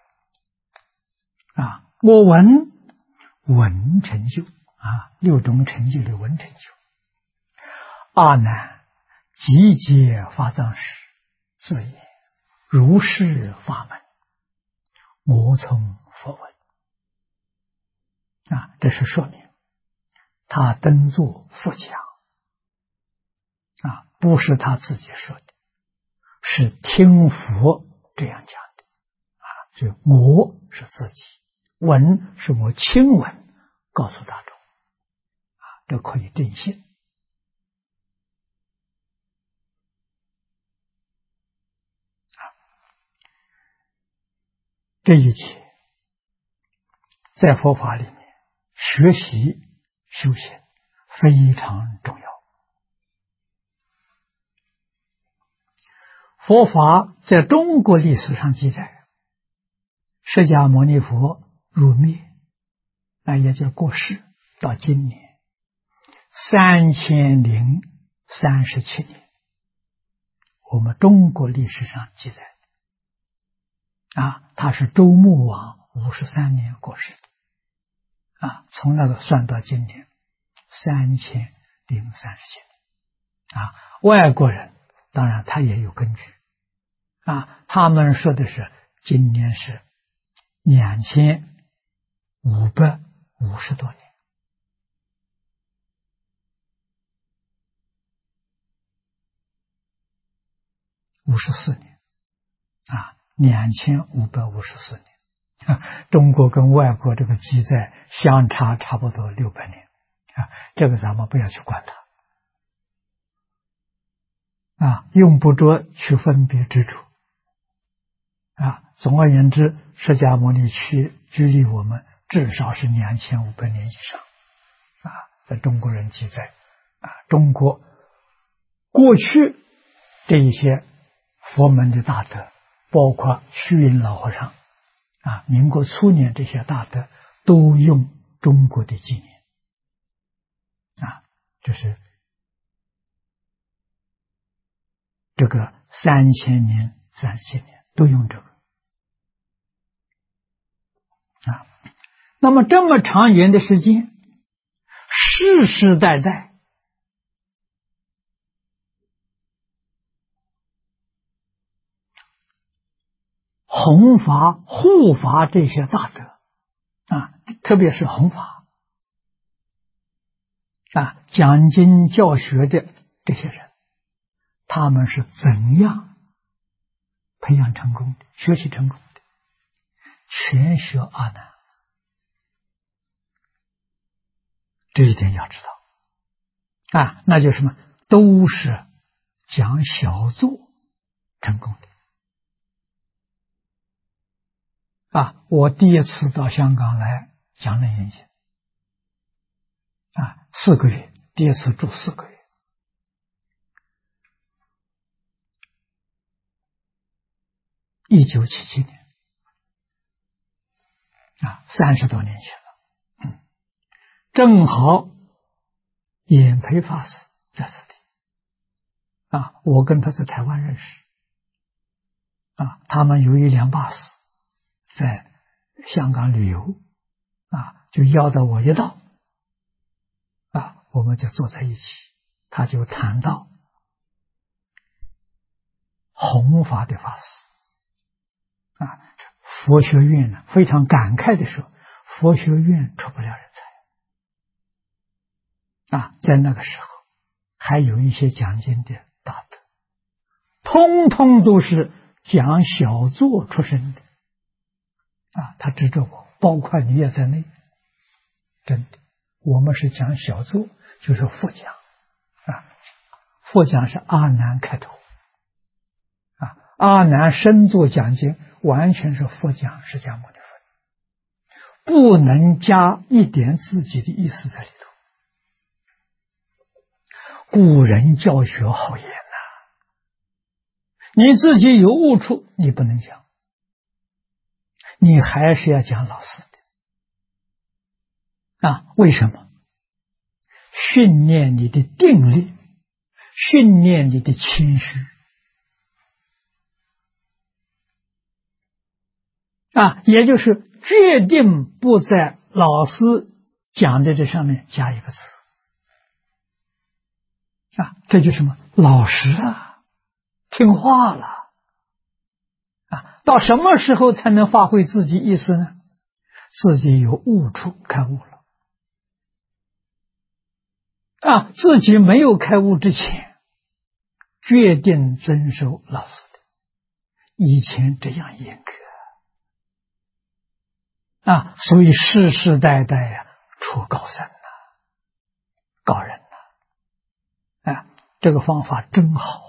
我闻闻成就6种成就的闻成就。阿难集结法藏识，自言如是法门，我从佛闻这是说明他登座复讲不是他自己说的，是听佛这样讲的所以我是自己，闻是我亲闻告诉大众这可以定性这一切在佛法里面学习修行非常重要。佛法在中国历史上记载，释迦牟尼佛入灭也叫过世，到今年3037年，我们中国历史上记载他是周穆王53年过世的从那个算到今年3037年外国人当然他也有根据他们说的是今年是2550多年54年2554年中国跟外国这个记载相差差不多600年这个咱们不要去管它用不着去分别执着总而言之，释迦牟尼去距离我们至少是2500年以上在中国人记载中国过去这一些佛门的大德，包括虚云老和尚民国初年这些大德都用中国的纪年就是这个3000年3000年都用这个那么这么长远的时间，世世代代弘法护法这些大德特别是弘法讲经教学的这些人，他们是怎样培养成功的，学习成功的， 全学阿难，这一点要知道啊。那就是什么？都是讲小座成功的啊。我第一次到香港来讲楞严经啊，4个月，第一次住4个月。1977年啊，30多年前了。正好演培法师在此地啊，我跟他在台湾认识啊，他们有一辆巴士在香港旅游啊，就邀到我一道啊，我们就坐在一起，他就谈到弘法的法师啊，佛学院呢非常感慨的说，佛学院出不了人才啊，在那个时候还有一些讲经的大德，通通都是讲小座出身的啊，他指着我，包括你也在内，真的，我们是讲小座，就是佛讲啊，佛讲是阿难开头啊，阿难深坐讲经完全是佛讲释迦牟尼佛，不能加一点自己的意思在里头。古人教学好严呐，你自己有误处你不能讲，你还是要讲老师的啊？为什么？训练你的定力，训练你的谦虚啊，也就是决定不在老师讲的这上面加一个词啊，这就是什么？老实啊，听话了啊。到什么时候才能发挥自己意思呢？自己有悟处，开悟了啊，自己没有开悟之前，决定遵守老师的。以前这样严格啊，所以世世代代呀，出高僧呐，高人呐，啊，这个方法真好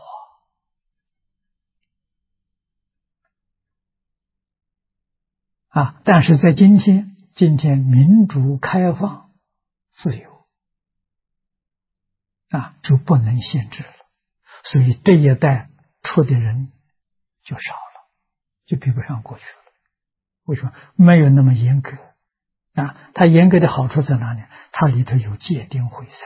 啊！但是在今天民主、开放、自由啊，就不能限制了，所以这一代出的人就少了，就比不上过去了。为什么？没有那么严格啊！它严格的好处在哪里？它里头有戒定慧三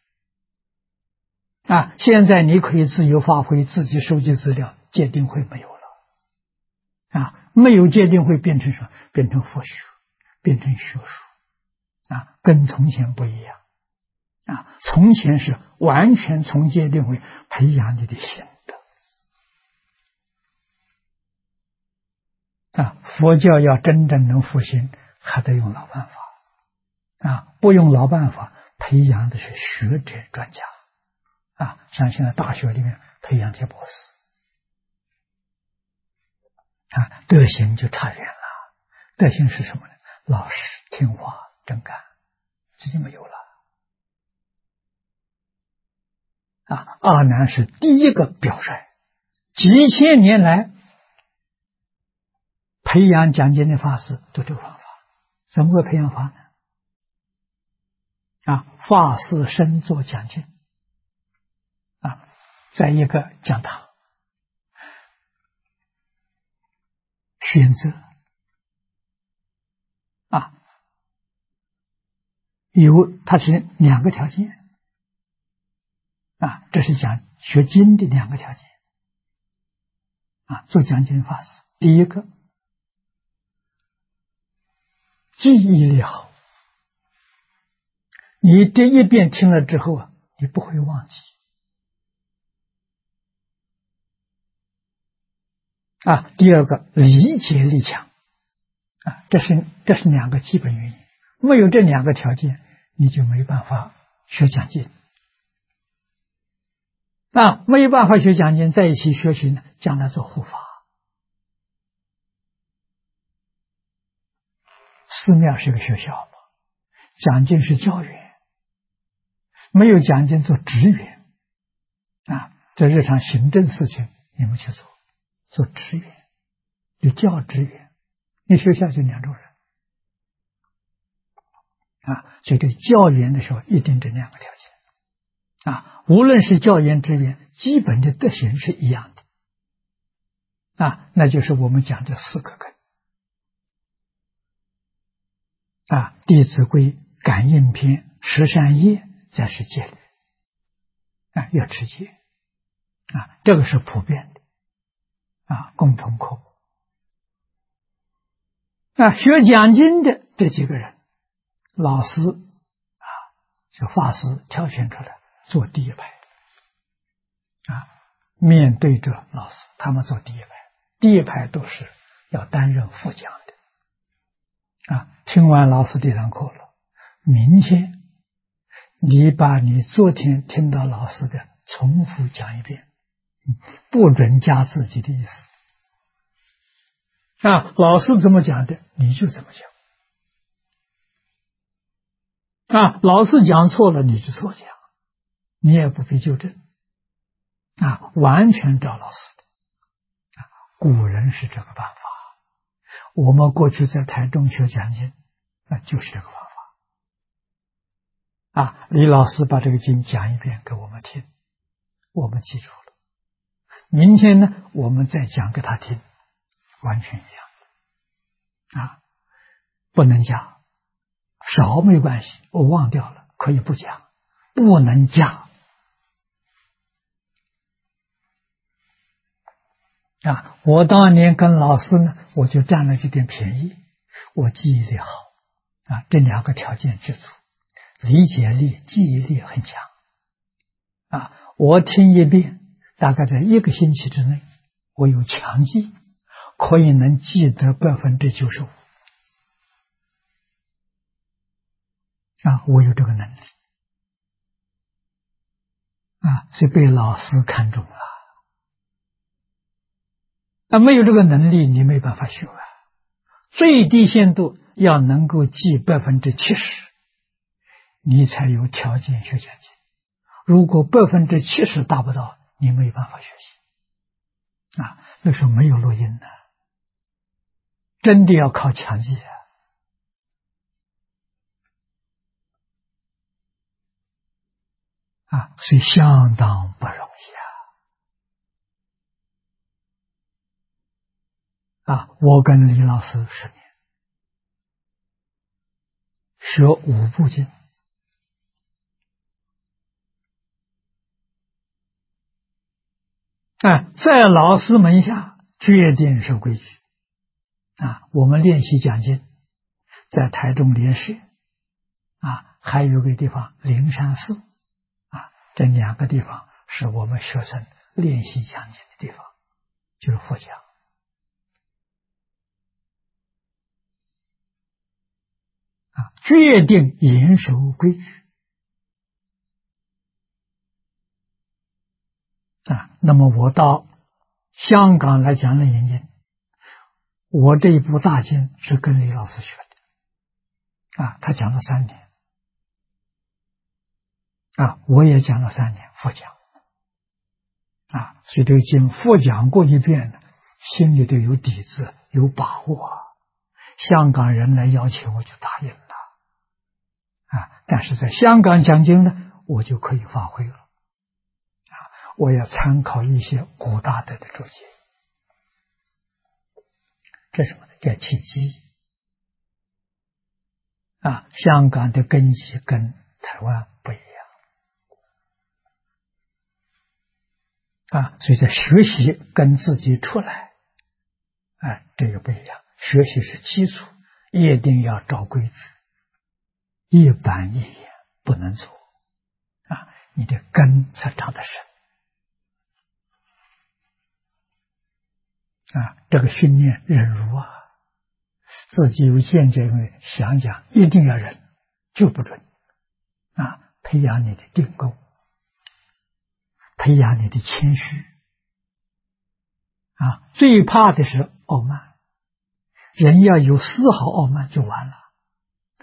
学啊！现在你可以自由发挥，自己收集资料，戒定慧没有了啊！没有戒定慧变成什么？变成佛学，变成学术啊，跟从前不一样啊！从前是完全从戒定慧培养你的心得啊！佛教要真正能复兴，还得用老办法啊！不用老办法，培养的是学者专家啊！像现在大学里面培养些博士啊，德行就差远了。德行是什么呢？老实、听话、真干，这就没有了啊！阿难是第一个表率，几千年来培养讲经的法师都这个方法。怎么个培养法呢？啊，法师身坐讲经啊，在一个讲堂选择啊，它是2个条件啊，这是讲学经的2个条件啊，做讲经法师。第一个，记忆力好，你第一遍听了之后啊，你不会忘记啊。第二个，理解力强啊，这是2个基本原因。没有这2个条件，你就没办法学讲经啊，没有办法学讲经，在一起学习呢，将来做护法寺庙是个学校嘛，讲经是教员，没有讲经做职员啊，在日常行政事情你们去做职员，有教职员，你学校就2种人啊，所以这个教员的时候一定这2个条件啊，无论是教员职员，基本的德行是一样的啊，那就是我们讲的4个根啊，《弟子规》、感应篇、十善业，再是戒律啊，要持戒啊，这个是普遍的啊，共同科目啊。学讲经的这几个人，老师啊，这法师挑选出来做第一排啊，面对着老师，他们做第一排，第一排都是要担任副讲的啊。听完老师这堂课了，明天你把你昨天听到老师的重复讲一遍，不准加自己的意思啊。老师怎么讲的，你就怎么讲啊。老师讲错了，你就错讲，你也不必纠正啊，完全照老师的啊。古人是这个办法，我们过去在台中学讲经，那就是这个方法啊。李老师把这个经讲一遍给我们听，我们记住了，明天呢我们再讲给他听，完全一样啊。不能加，少没关系，我忘掉了可以不讲，不能加啊。我当年跟老师呢，我就占了这点便宜，我记忆力好啊，这2个条件具足，理解力、记忆力很强啊。我听一遍，大概在1个星期之内，我有强记，可以能记得95%啊，我有这个能力啊，所以被老师看中了啊。没有这个能力，你没办法学啊。最低限度要能够记70%，你才有条件学讲经。如果70%达不到，你没办法学习啊。那时候没有录音的，真的要靠强记啊，所以相当不容易啊。我跟李老师10年学5部经啊，在老师门下决定是规矩啊。我们练习讲经，在台中莲社啊，还有个地方灵山寺啊，这2个地方是我们学生练习讲经的地方，就是佛讲啊，决定严守规矩啊。那么我到香港来讲楞严经，我这一部大经是跟李老师学的啊，他讲了3年啊，我也讲了3年佛讲啊，所以这个经佛讲过一遍呢，心里头有底子，有把握。香港人来邀请我就答应了啊，但是在香港讲经呢，我就可以发挥了啊，我要参考一些古大德的注解，这是什么呢？叫契机啊。香港的根基跟台湾不一样啊，所以在学习跟自己出来，哎，这个不一样。学习是基础，一定要照规矩，一板一眼不能错啊，你的根才长得深啊。这个训练忍辱啊，自己有见解想讲，一定要忍，就不准啊。培养你的定功，培养你的谦虚啊。最怕的是傲慢，人要有丝毫傲慢就完了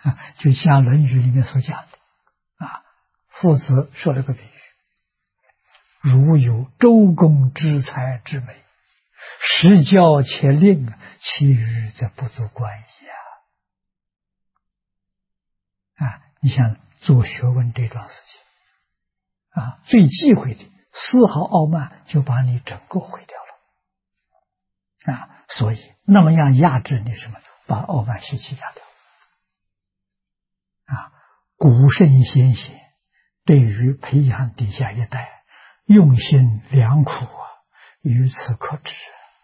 就像《论语》里面所讲的父子说了个比喻：如有周公之才之美，实教且令，其余则不足观矣你想做学问这桩事情最忌讳的丝毫傲慢，就把你整个毁掉了所以那么样压制你什么？把傲慢习气压掉古圣先贤对于培养底下一代用心良苦于此可知，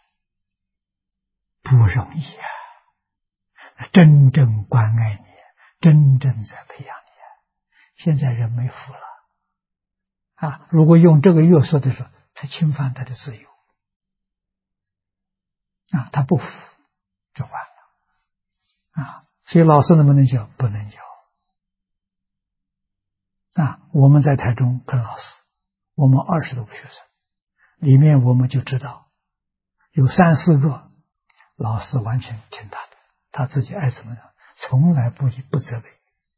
不容易真正关爱你，真正在培养你现在人没福了如果用这个约束的时候，他侵犯他的自由他不服就完了所以老师能不能教？不能教我们在台中跟老师，我们20多个学生，里面我们就知道有3、4个老师完全听他的，他自己爱怎么样，从来不责备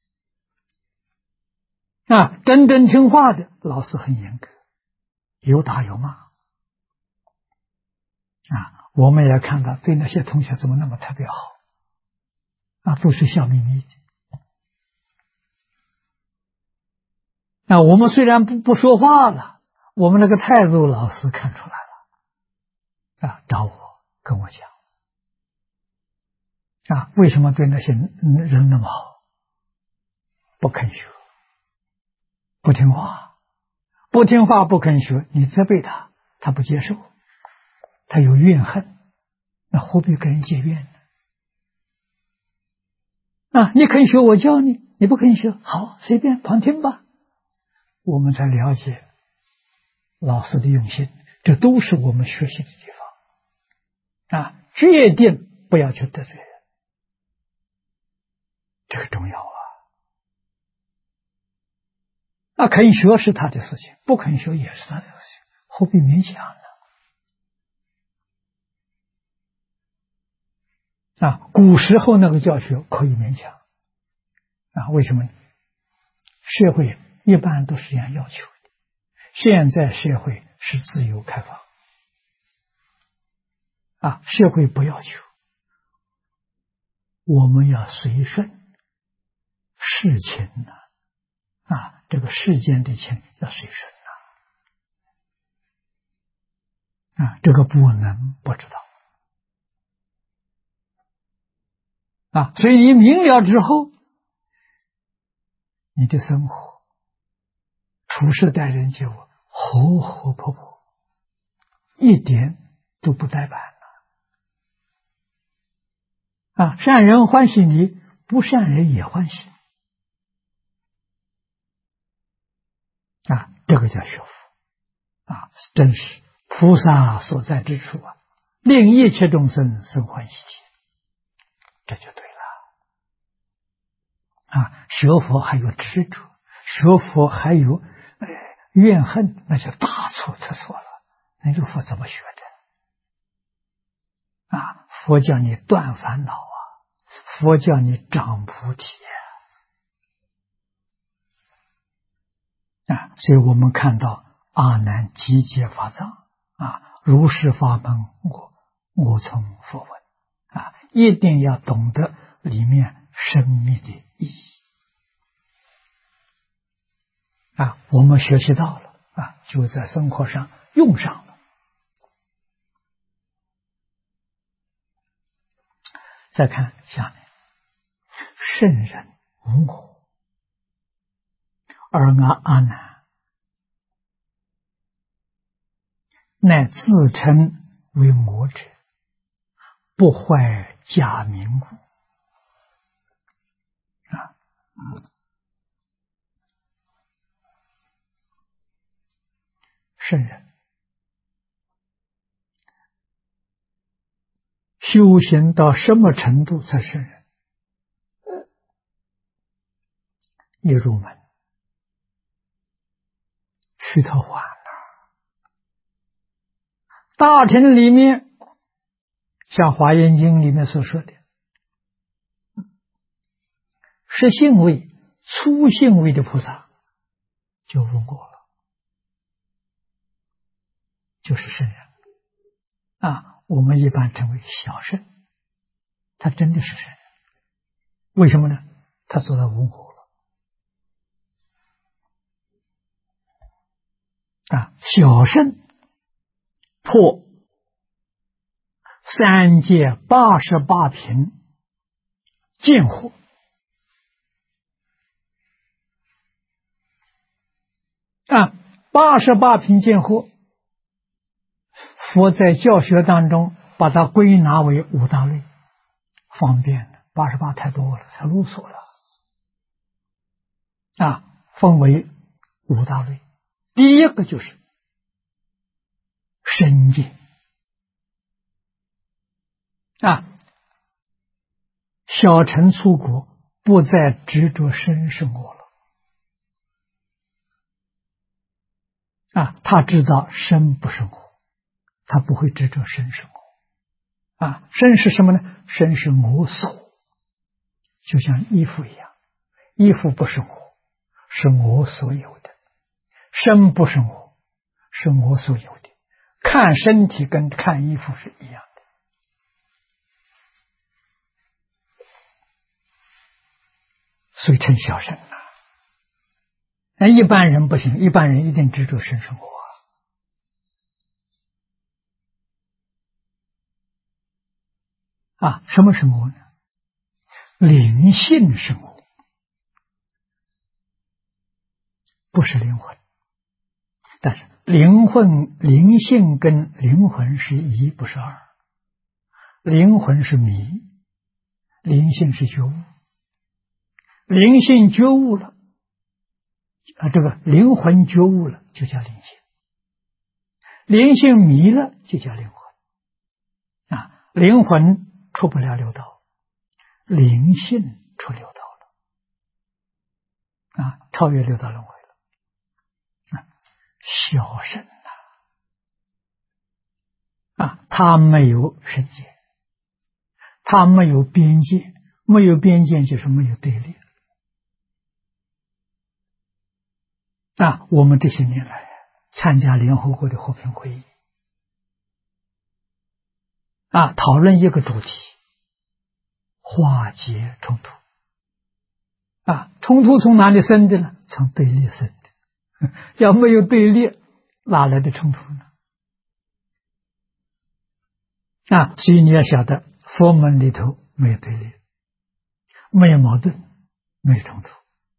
真正听话的老师很严格，有打有骂我们也看到对那些同学怎么那么特别好都是笑眯眯的我们虽然不说话了，我们那个态度老师看出来了找我跟我讲为什么对那些人那么好？不肯学，不听话，不听话不肯学，你责备他，他不接受，他有怨恨，那何必跟人结怨呢？你肯学我教你，你不肯学，好，随便旁听吧。我们才了解老师的用心，这都是我们学习的地方决定不要去得罪人，这个重要肯学是他的事情，不肯学也是他的事情，何必勉强呢？古时候那个教学可以勉强为什么呢？社会一般都是这样要求的，现在社会是自由开放社会不要求，我们要随顺事情这个世间的情要随顺这个不能不知道所以你明了之后，你的生活处事待人接物活活泼泼，一点都不呆板善人欢喜你，不善人也欢喜这个叫学佛真是菩萨所在之处令一切众生生欢喜心，这就对了学佛还有执着，学佛还有怨恨，那就大错特错了。那这佛怎么学的佛教你断烦恼佛教你长菩提所以我们看到阿难集结法藏如是法门我从佛闻一定要懂得里面深密的意义我们学习到了就在生活上用上了。再看下面，圣人无我，而阿难乃自称为我者，不坏假名故圣人修行到什么程度才圣人？一入门须陀洹大乘里面，像华严经里面所说的， 实性位、粗性位的菩萨就问过了，就是圣人啊。我们一般称为小圣，他真的是圣人。为什么呢？他做到无我了啊。小圣破三界88品见惑啊，88品见惑，佛在教学当中把它归纳为五大类，方便的88太多了，太啰嗦了啊，分为五大类。第一个就是身见啊，小乘出国不再执着身生活了啊，他知道身不生活，他不会执着身生活啊。身是什么呢？身是我所，就像衣服一样，衣服不生活是我所有的，身不生活是我所有的。看身体跟看衣服是一样的，所以称小圣啊。那一般人不行，一般人一定执着身生活啊。什么生活呢？灵性生活，不是灵魂。但是灵性跟灵魂是一，不是二。灵魂是迷，灵性是觉悟。灵性觉悟了啊，这个灵魂觉悟了就叫灵性，灵性迷了就叫灵魂啊。灵魂出不了六道，灵性出六道了啊，超越六道轮回了啊。小圣啊，他没有身界，他没有边界，没有边界就是没有对立啊。我们这些年来参加联合国的和平会议啊，讨论一个主题，化解冲突啊。冲突从哪里生的呢？从对立生的。要没有对立，哪来的冲突呢？啊，所以你要晓得，佛门里头没有对立，没有矛盾，没有冲突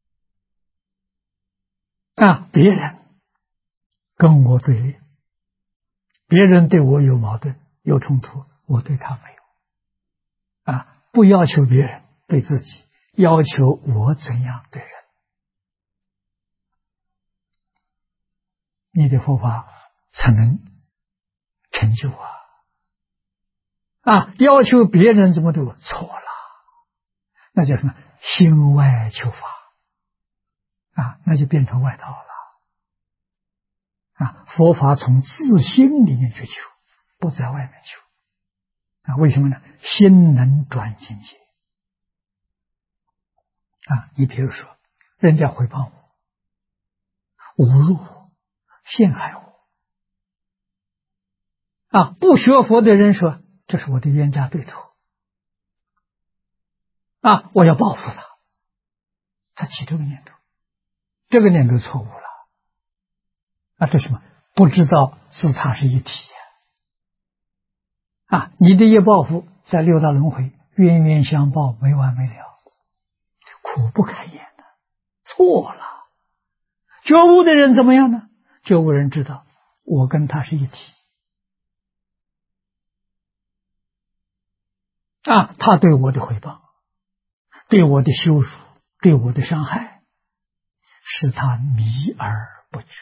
啊。别人跟我对立，别人对我有矛盾有冲突，我对他没有啊。不要求别人对自己，要求我怎样对人，你的佛法才能成就啊！要求别人怎么对我，错了，那叫什么？心外求法啊，那就变成外道了啊！佛法从自心里面去求，不在外面求啊。为什么呢？心能转境界啊。你比如说，人家诽谤我、侮辱我、陷害我啊，不学佛的人说这是我的冤家对头啊，我要报复他，他起这个念头，这个念头错误了啊。这什么？不知道自他是一体啊。你的一报复，在六道轮回冤冤相报，没完没了，苦不堪言的。错了。觉悟的人怎么样呢？觉悟人知道我跟他是一体啊，他对我的诽谤，对我的羞辱，对我的伤害，是他迷而不觉，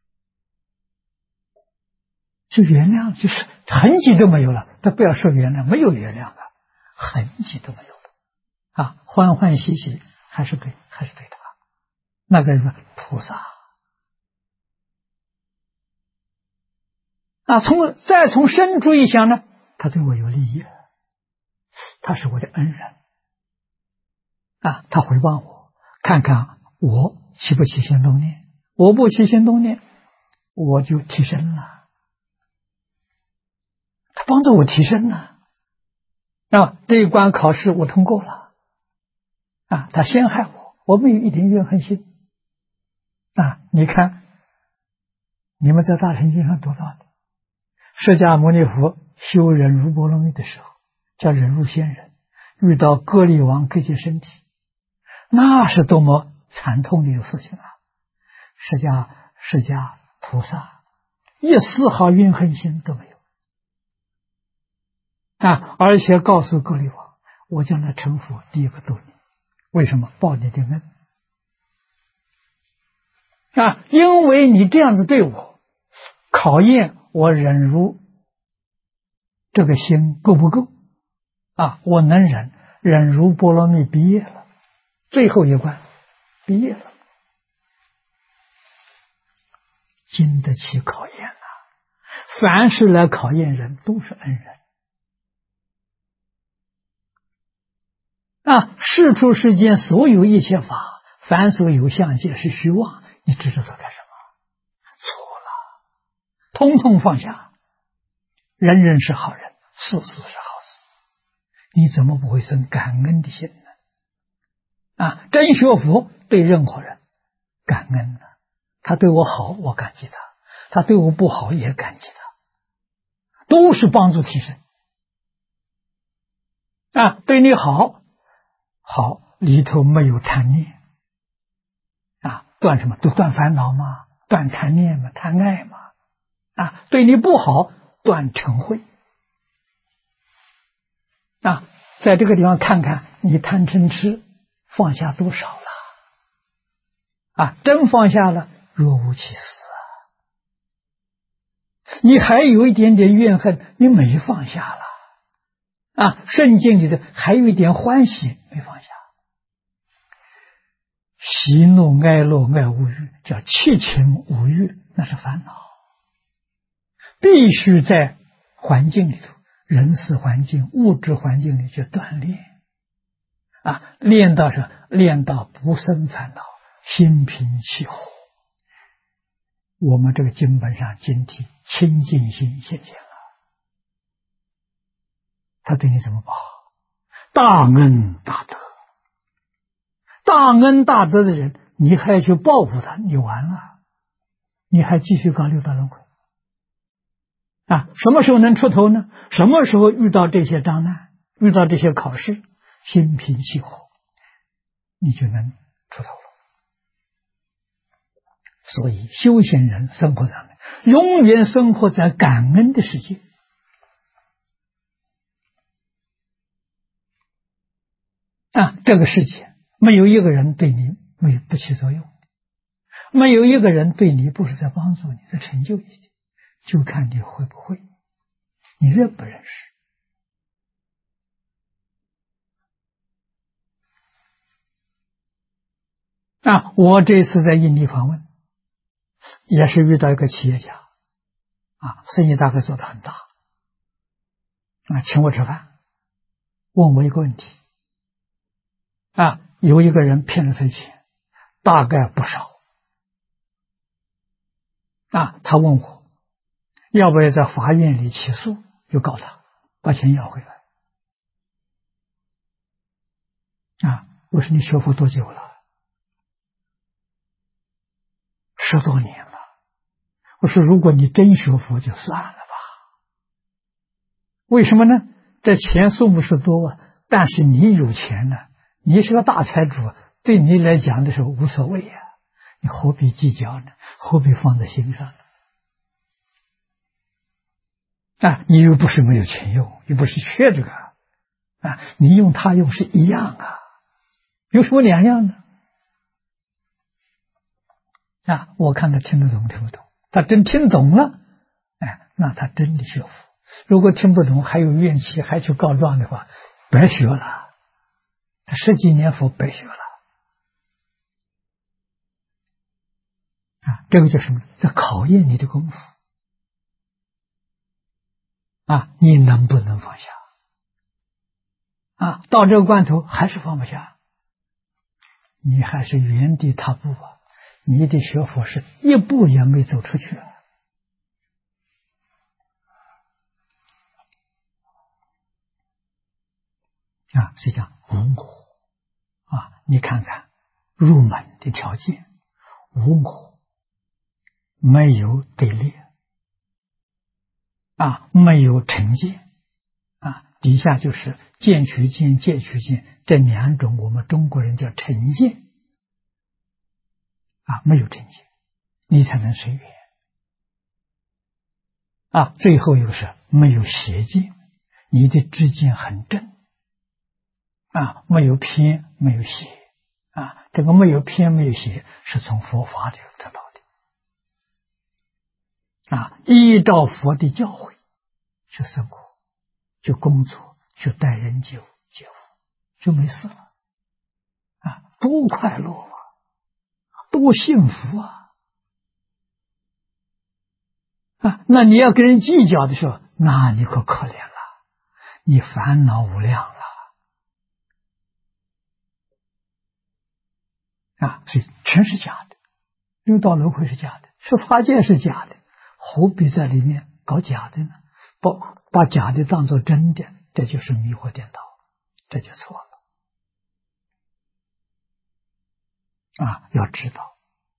就原谅，就是痕迹都没有了。他不要说原谅，没有原谅了，痕迹都没有了啊，欢欢喜喜还是对他那个人菩萨啊。再从深处一想呢，他对我有利益，他是我的恩人他回报我，看看我起不起心动念，我不起心动念，我就提升了。他帮助我提升了，这一关考试我通过了，他陷害我，我没有一点怨恨心。你看，你们在大乘经上读到的，释迦牟尼佛修忍辱波罗蜜的时候，叫忍辱仙人，遇到割力王割截身体，那是多么惨痛的一个事情啊！释迦菩萨一丝毫怨恨心都没有而且告诉割力王，我将来成佛第一个度你，为什么？报你的恩因为你这样子对我，考验我忍辱这个心够不够我能忍，忍辱波罗蜜毕业了，最后一关毕业了，经得起考验凡是来考验人都是恩人世出世间所有一切法，凡所有相皆是虚妄，你执着它干什么？错了，通通放下。人人是好人，事事是好事，你怎么不会生感恩的心呢？真学佛对任何人感恩呢，他对我好我感激他，他对我不好也感激他，都是帮助提升对你好里头没有贪念断什么？都断烦恼嘛，断贪念嘛，贪爱嘛对你不好断嗔恚在这个地方看看你贪嗔痴放下多少了真放下了，若无其事你还有一点点怨恨，你没放下了圣经里的还有一点欢喜没放下，喜怒哀乐爱恶欲叫七情五欲，那是烦恼，必须在环境里头，人事环境物质环境里去锻炼练到什么？练到不生烦恼，心平气和。我们这个经本上经题清净心现前了，他对你怎么报？大恩大德，大恩大德的人，你还去报复他，你完了，你还继续搞六道轮回什么时候能出头呢？什么时候遇到这些障难，遇到这些考试，心平气和，你就能出头了。所以修行人生活上永远生活在感恩的世界这个世界没有一个人对你没有不起作用，没有一个人对你不是在帮助你，在成就你，就看你会不会，你认不认识我这次在印尼访问，也是遇到一个企业家生意大概做得很大请我吃饭，问我一个问题有一个人骗了他的钱，大概不少他问我要不要在法院里起诉，就告他把钱要回来我说你学佛多久了？10多年了。我说如果你真学佛就算了吧，为什么呢？这钱数目是多但是你有钱呢，你是个大财主，对你来讲的时候无所谓你何必计较呢？何必放在心上呢？你又不是没有钱用，又不是缺这个你用他用是一样有什么两样呢？我看他听得懂听不懂，他真听懂了那他真的学佛。如果听不懂还有怨气，还去告状的话，白学了，他10几年佛白学了这个叫什么？在考验你的功夫你能不能放下到这个关头还是放不下你还是原地踏步啊！你的学佛是一步也没走出去啊！所以讲无我啊！你看看入门的条件，无我，没有对立啊，没有成见啊，底下就是见取见、戒取见这两种，我们中国人叫成见啊，没有成见，你才能随缘啊。最后一个是没有邪见，你的知见很正啊，没有偏，没有邪啊。这个没有偏，没有邪，是从佛法里得到的啊。依照佛的教诲去生活，去工作，去待人接物，就没事了啊，多快乐啊，多幸福啊！啊，那你要跟人计较的时候，那你可可怜了，你烦恼无量了啊！所以全是假的，六道轮回是假的，十法界是假的，何必在里面搞假的呢？把假的当作真的，这就是迷惑颠倒，这就错了啊！要知道，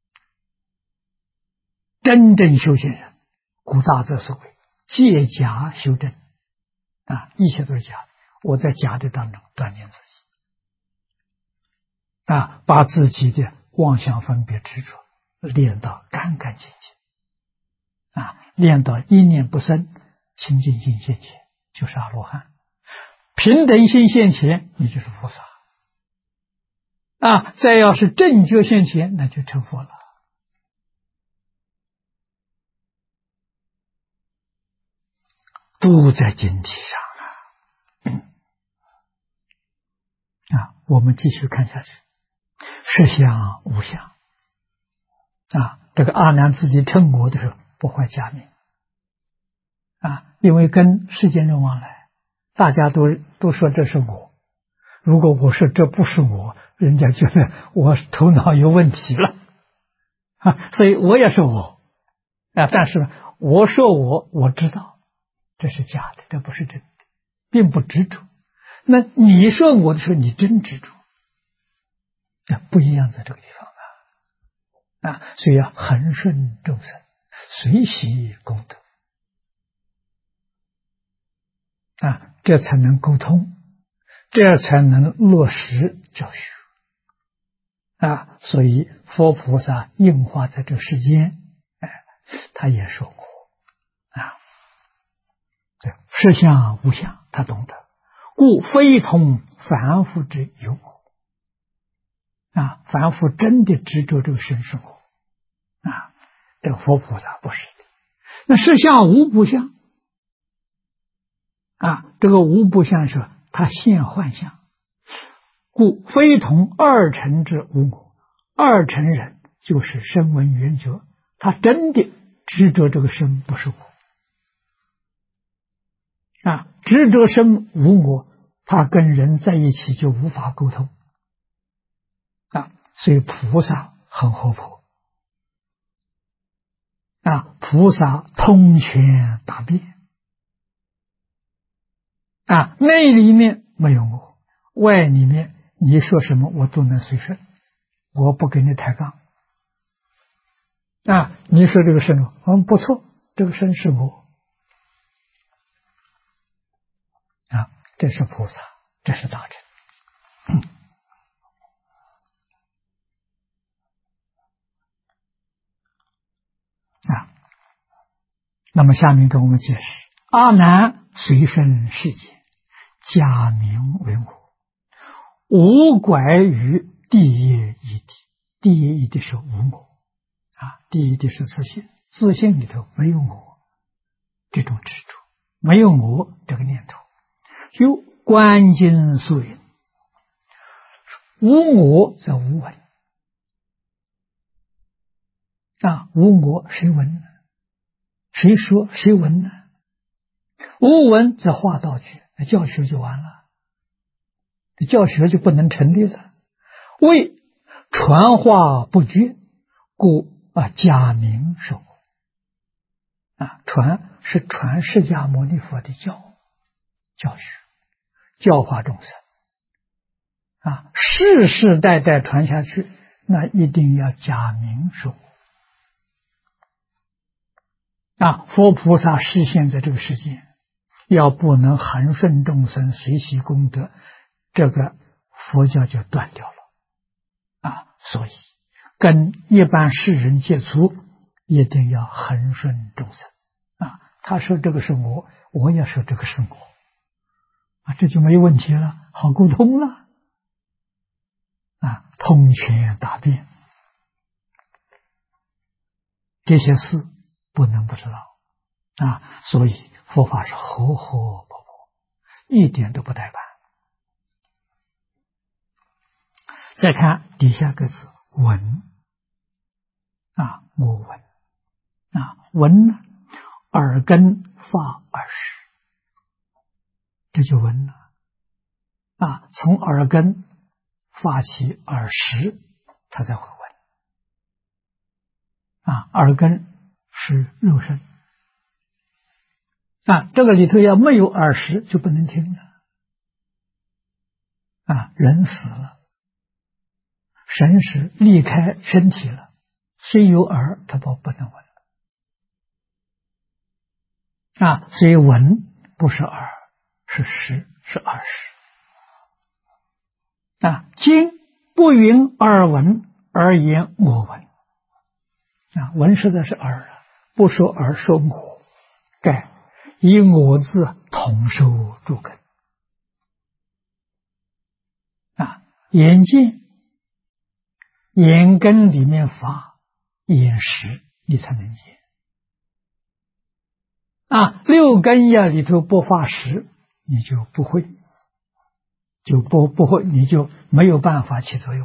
真正修行人，古大德所谓借假修真啊，一切都是假的。我在假的当中锻炼自己啊，把自己的妄想分别执着练到干干净净啊，练到一念不生，清净心现前，就是阿罗汉；平等心现前，你就是菩萨啊。再要是正觉现前，那就成佛了。都在经题上啊！我们继续看下去，实相无相啊！这个阿难自己称我的时候不坏假名啊，因为跟世间人往来，大家都说这是我。如果我说这不是我，人家觉得我头脑有问题了啊，所以我也是我啊。但是呢，我说我知道这是假的，这不是真的，并不执着。那你说我的时候，你真执着，那不一样，在这个地方啊，所以要恒顺众生，随喜功德啊，这才能沟通，这才能落实教学啊。所以佛菩萨应化在这世间，他也说过啊，这实相无相，他懂得，故非同凡夫之有我啊。凡夫真的执着这个身是我啊，这个佛菩萨不是的。那实相无不相啊，这个无不相是他现幻相，故非同二乘之无我。二乘人就是声闻缘觉，他真的执着这个身不是我啊，执着身无我，他跟人在一起就无法沟通啊。所以菩萨很活泼啊，菩萨通权达变啊，内里面没有我，外里面你说什么我都能随顺，我不跟你抬杠啊。你说这个身不错，这个身是我啊，这是菩萨，这是大乘啊。那么下面跟我们解释，阿难随身世界，假名为我，无拐于第一义谛。第一义谛是无我啊，第一义谛是自信，自信里头没有我这种执着，没有我这个念头。有观经所云，无我则无闻啊，无我谁闻呢？谁说谁闻呢？无闻则化道具，那教学就完了，教学就不能成立了。为传话不绝，故假名受我。传是传释迦牟尼佛的教学，教化众生。世世代代传下去，那一定要假名受我。佛菩萨示现在这个世界，要不能恒顺众生，随喜功德，这个佛教就断掉了。所以跟一般世人接触，一定要恒顺众生。他说这个是我，我也说这个是我。这就没问题了，好沟通了。通权达变，这些事不能不知道。所以佛法是活活泼泼，一点都不怠慢。再看底下个字闻，我闻。闻呢，耳根发耳识，这就闻了。从耳根发起耳识，他才会闻。耳根是肉身。这个里头要没有耳识就不能听了。人死了，神识离开身体了，虽有耳，他不能闻。所以闻不是耳，是识，是耳识。今不云耳闻，而言我闻。闻实在是耳了，不说耳说我，盖以我字统收诸根。眼见眼根里面发眼识，你才能见。六根呀里头不发识，你就不会，不会，你就没有办法起作用。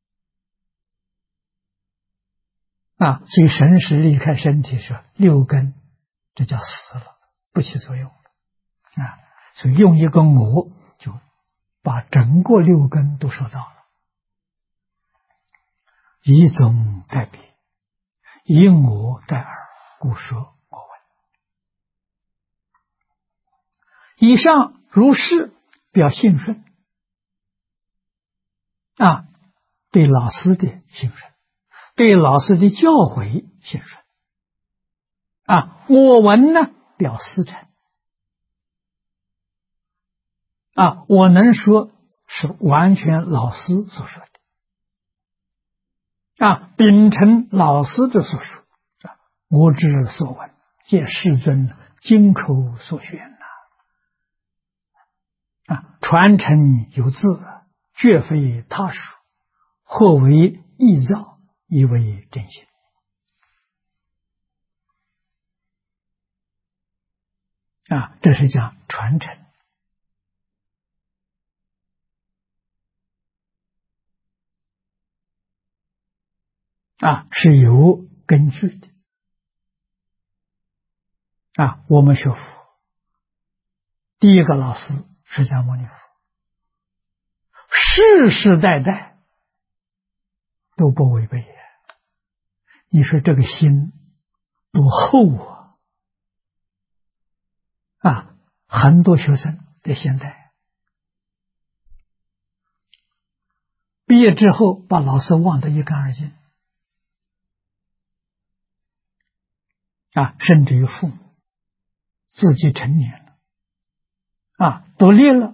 所以神识离开身体时，六根这叫死了，不起作用。所以用一个我，就把整个六根都说到了。以宗代别，以我代耳，故说我闻。以上如是表信顺。对老师的信顺，对老师的教诲信顺。我闻呢，表师承。我能说是完全老师所说的。秉承老师的所说。我之所闻，皆世尊经口所宣。传承有字，绝非他书，或为臆造，亦为真心。这是讲传承。是有根据的。我们学佛，第一个老师释迦牟尼佛，世世代代都不违背。你说这个心多厚很多学生在现代毕业之后，把老师忘得一干二净。甚至于父母自己成年了，独立了，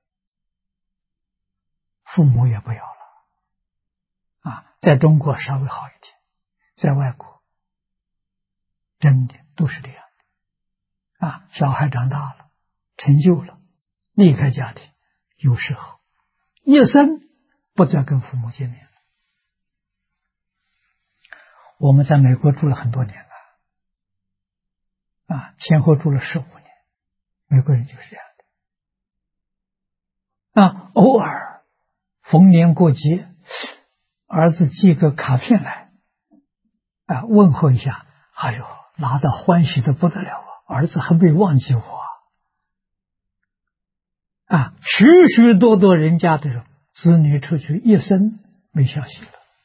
父母也不要了。在中国稍微好一点，在外国真的都是这样的。小孩长大了，成就了，离开家庭，有时候一生不再跟父母见面。我们在美国住了很多年了，前后住了15年，美国人就是这样的。偶尔逢年过节，儿子寄个卡片来，问候一下，哎呦，拿到欢喜的不得了儿子还没忘记我。许许多多人家的子女出去一生没消息了，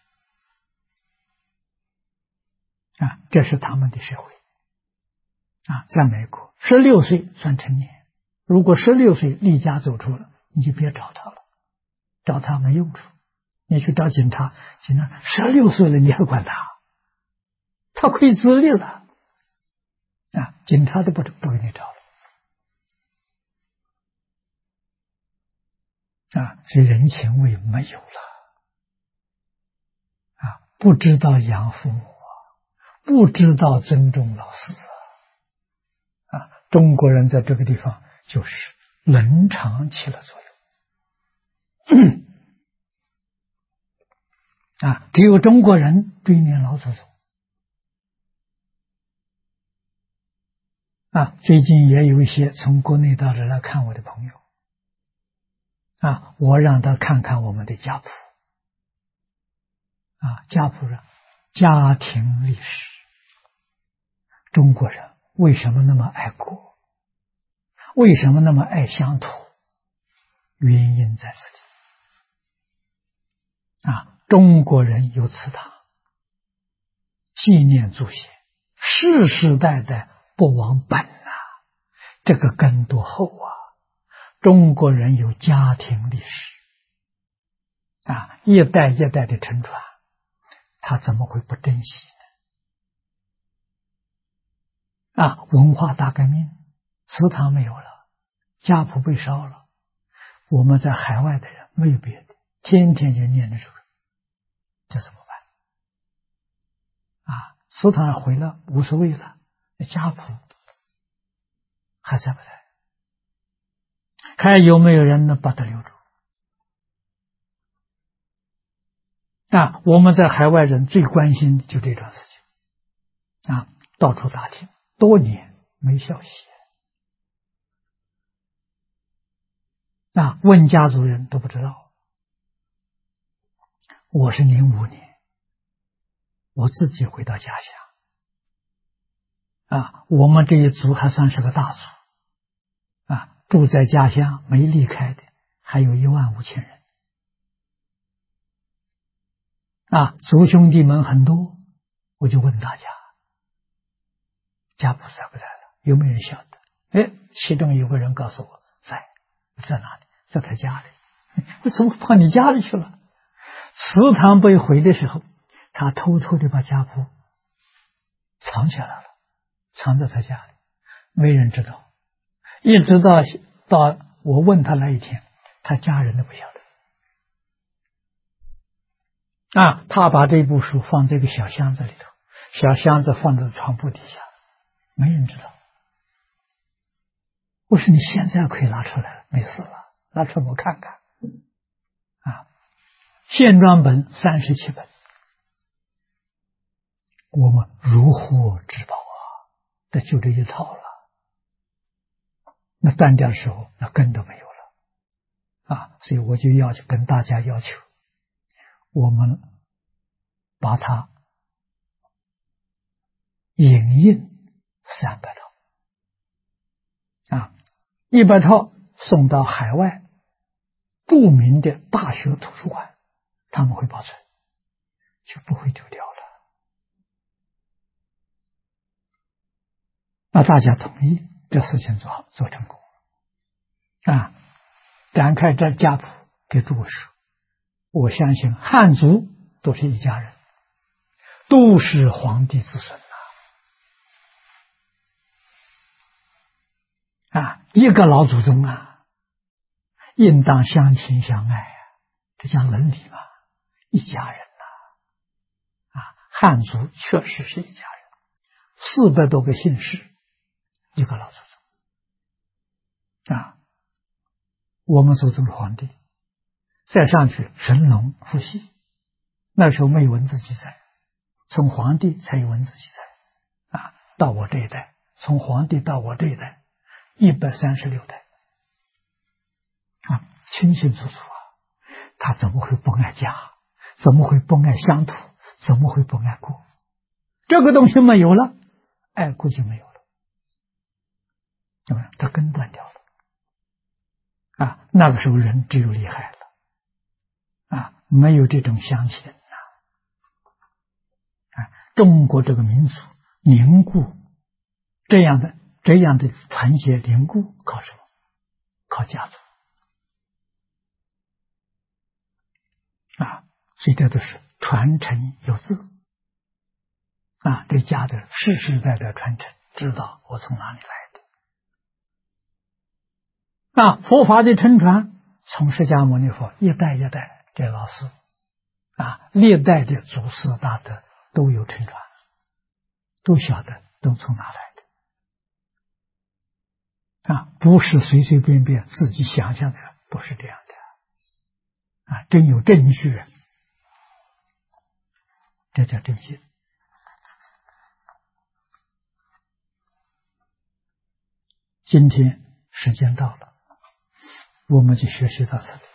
这是他们的社会。在美国16岁算成年，如果16岁离家走出了，你就别找他了，找他没用处。你去找警察，警察16岁了你还管他？他亏资历了，警察都不给你找了。所以人情味没有了，不知道养父母，不知道尊重老师。中国人在这个地方就是冷场起了作用。只有中国人追念老祖宗。最近也有一些从国内到这来看我的朋友，我让他看看我们的家谱。家谱上家庭历史，中国人为什么那么爱国？为什么那么爱乡土？原因在这里。中国人有祠堂，纪念祖先，世世代代不忘本这个根多厚中国人有家庭历史，一代一代的承传，他怎么会不珍惜呢？文化大革命，祠堂没有了，家谱被烧了，我们在海外的人没有别的，天天就念着这个，这怎么办？祠堂毁了无所谓了，家谱还在不在？看有没有人能把它留住。我们在海外人最关心的就这桩事情。到处打听，多年没消息。问家族人都不知道。我是05年，我自己回到家乡。我们这一族还算是个大族。住在家乡没离开的还有15000人。族兄弟们很多，我就问大家，家谱在不在了？有没有人晓得？其中有个人告诉我，在哪里？在他家里。我怎么跑你家里去了？祠堂被毁的时候，他偷偷的把家谱藏起来了，藏在他家里，没人知道。一直到我问他那一天，他家人都不晓得。他把这部书放这个小箱子里头，小箱子放在床铺底下，没人知道。我说你现在可以拿出来了，没事了，拿出来我看看。线装本37本，我们如获至宝这就这一套了。那断掉的时候，那根都没有了。所以我就跟大家要求，我们把它影印300套，100套送到海外著名的大学图书馆，他们会保存，就不会丢掉了。大家同意这事情做好做成功展开这家谱给诸位说，我相信汉族都是一家人，都是皇帝子孙一个老祖宗应当相亲相爱这讲伦理嘛，一家人汉族确实是一家人，400多个姓氏，一个老祖宗我们祖宗的皇帝，再上去神龙伏羲，那时候没有文字记载，从皇帝才有文字记载到我这一代，从皇帝到我这一代136代清清楚楚他怎么会不爱家？怎么会不爱乡土？怎么会不爱国？这个东西没有了，爱国就没有了，对吧？它根断掉了那个时候人只有厉害了没有这种相信中国这个民族凝固这样的团结凝固，靠什么？靠家族啊！所以这都是传承有字啊，对家的世世代代传承，知道我从哪里来的啊。佛法的承传，从释迦牟尼佛一代一代这老师啊，历代的祖师大德都有承传，都晓得都从哪来的啊，不是随随便便自己想象的，不是这样的啊，真有证据，这叫正信。今天时间到了，我们就学习到这里。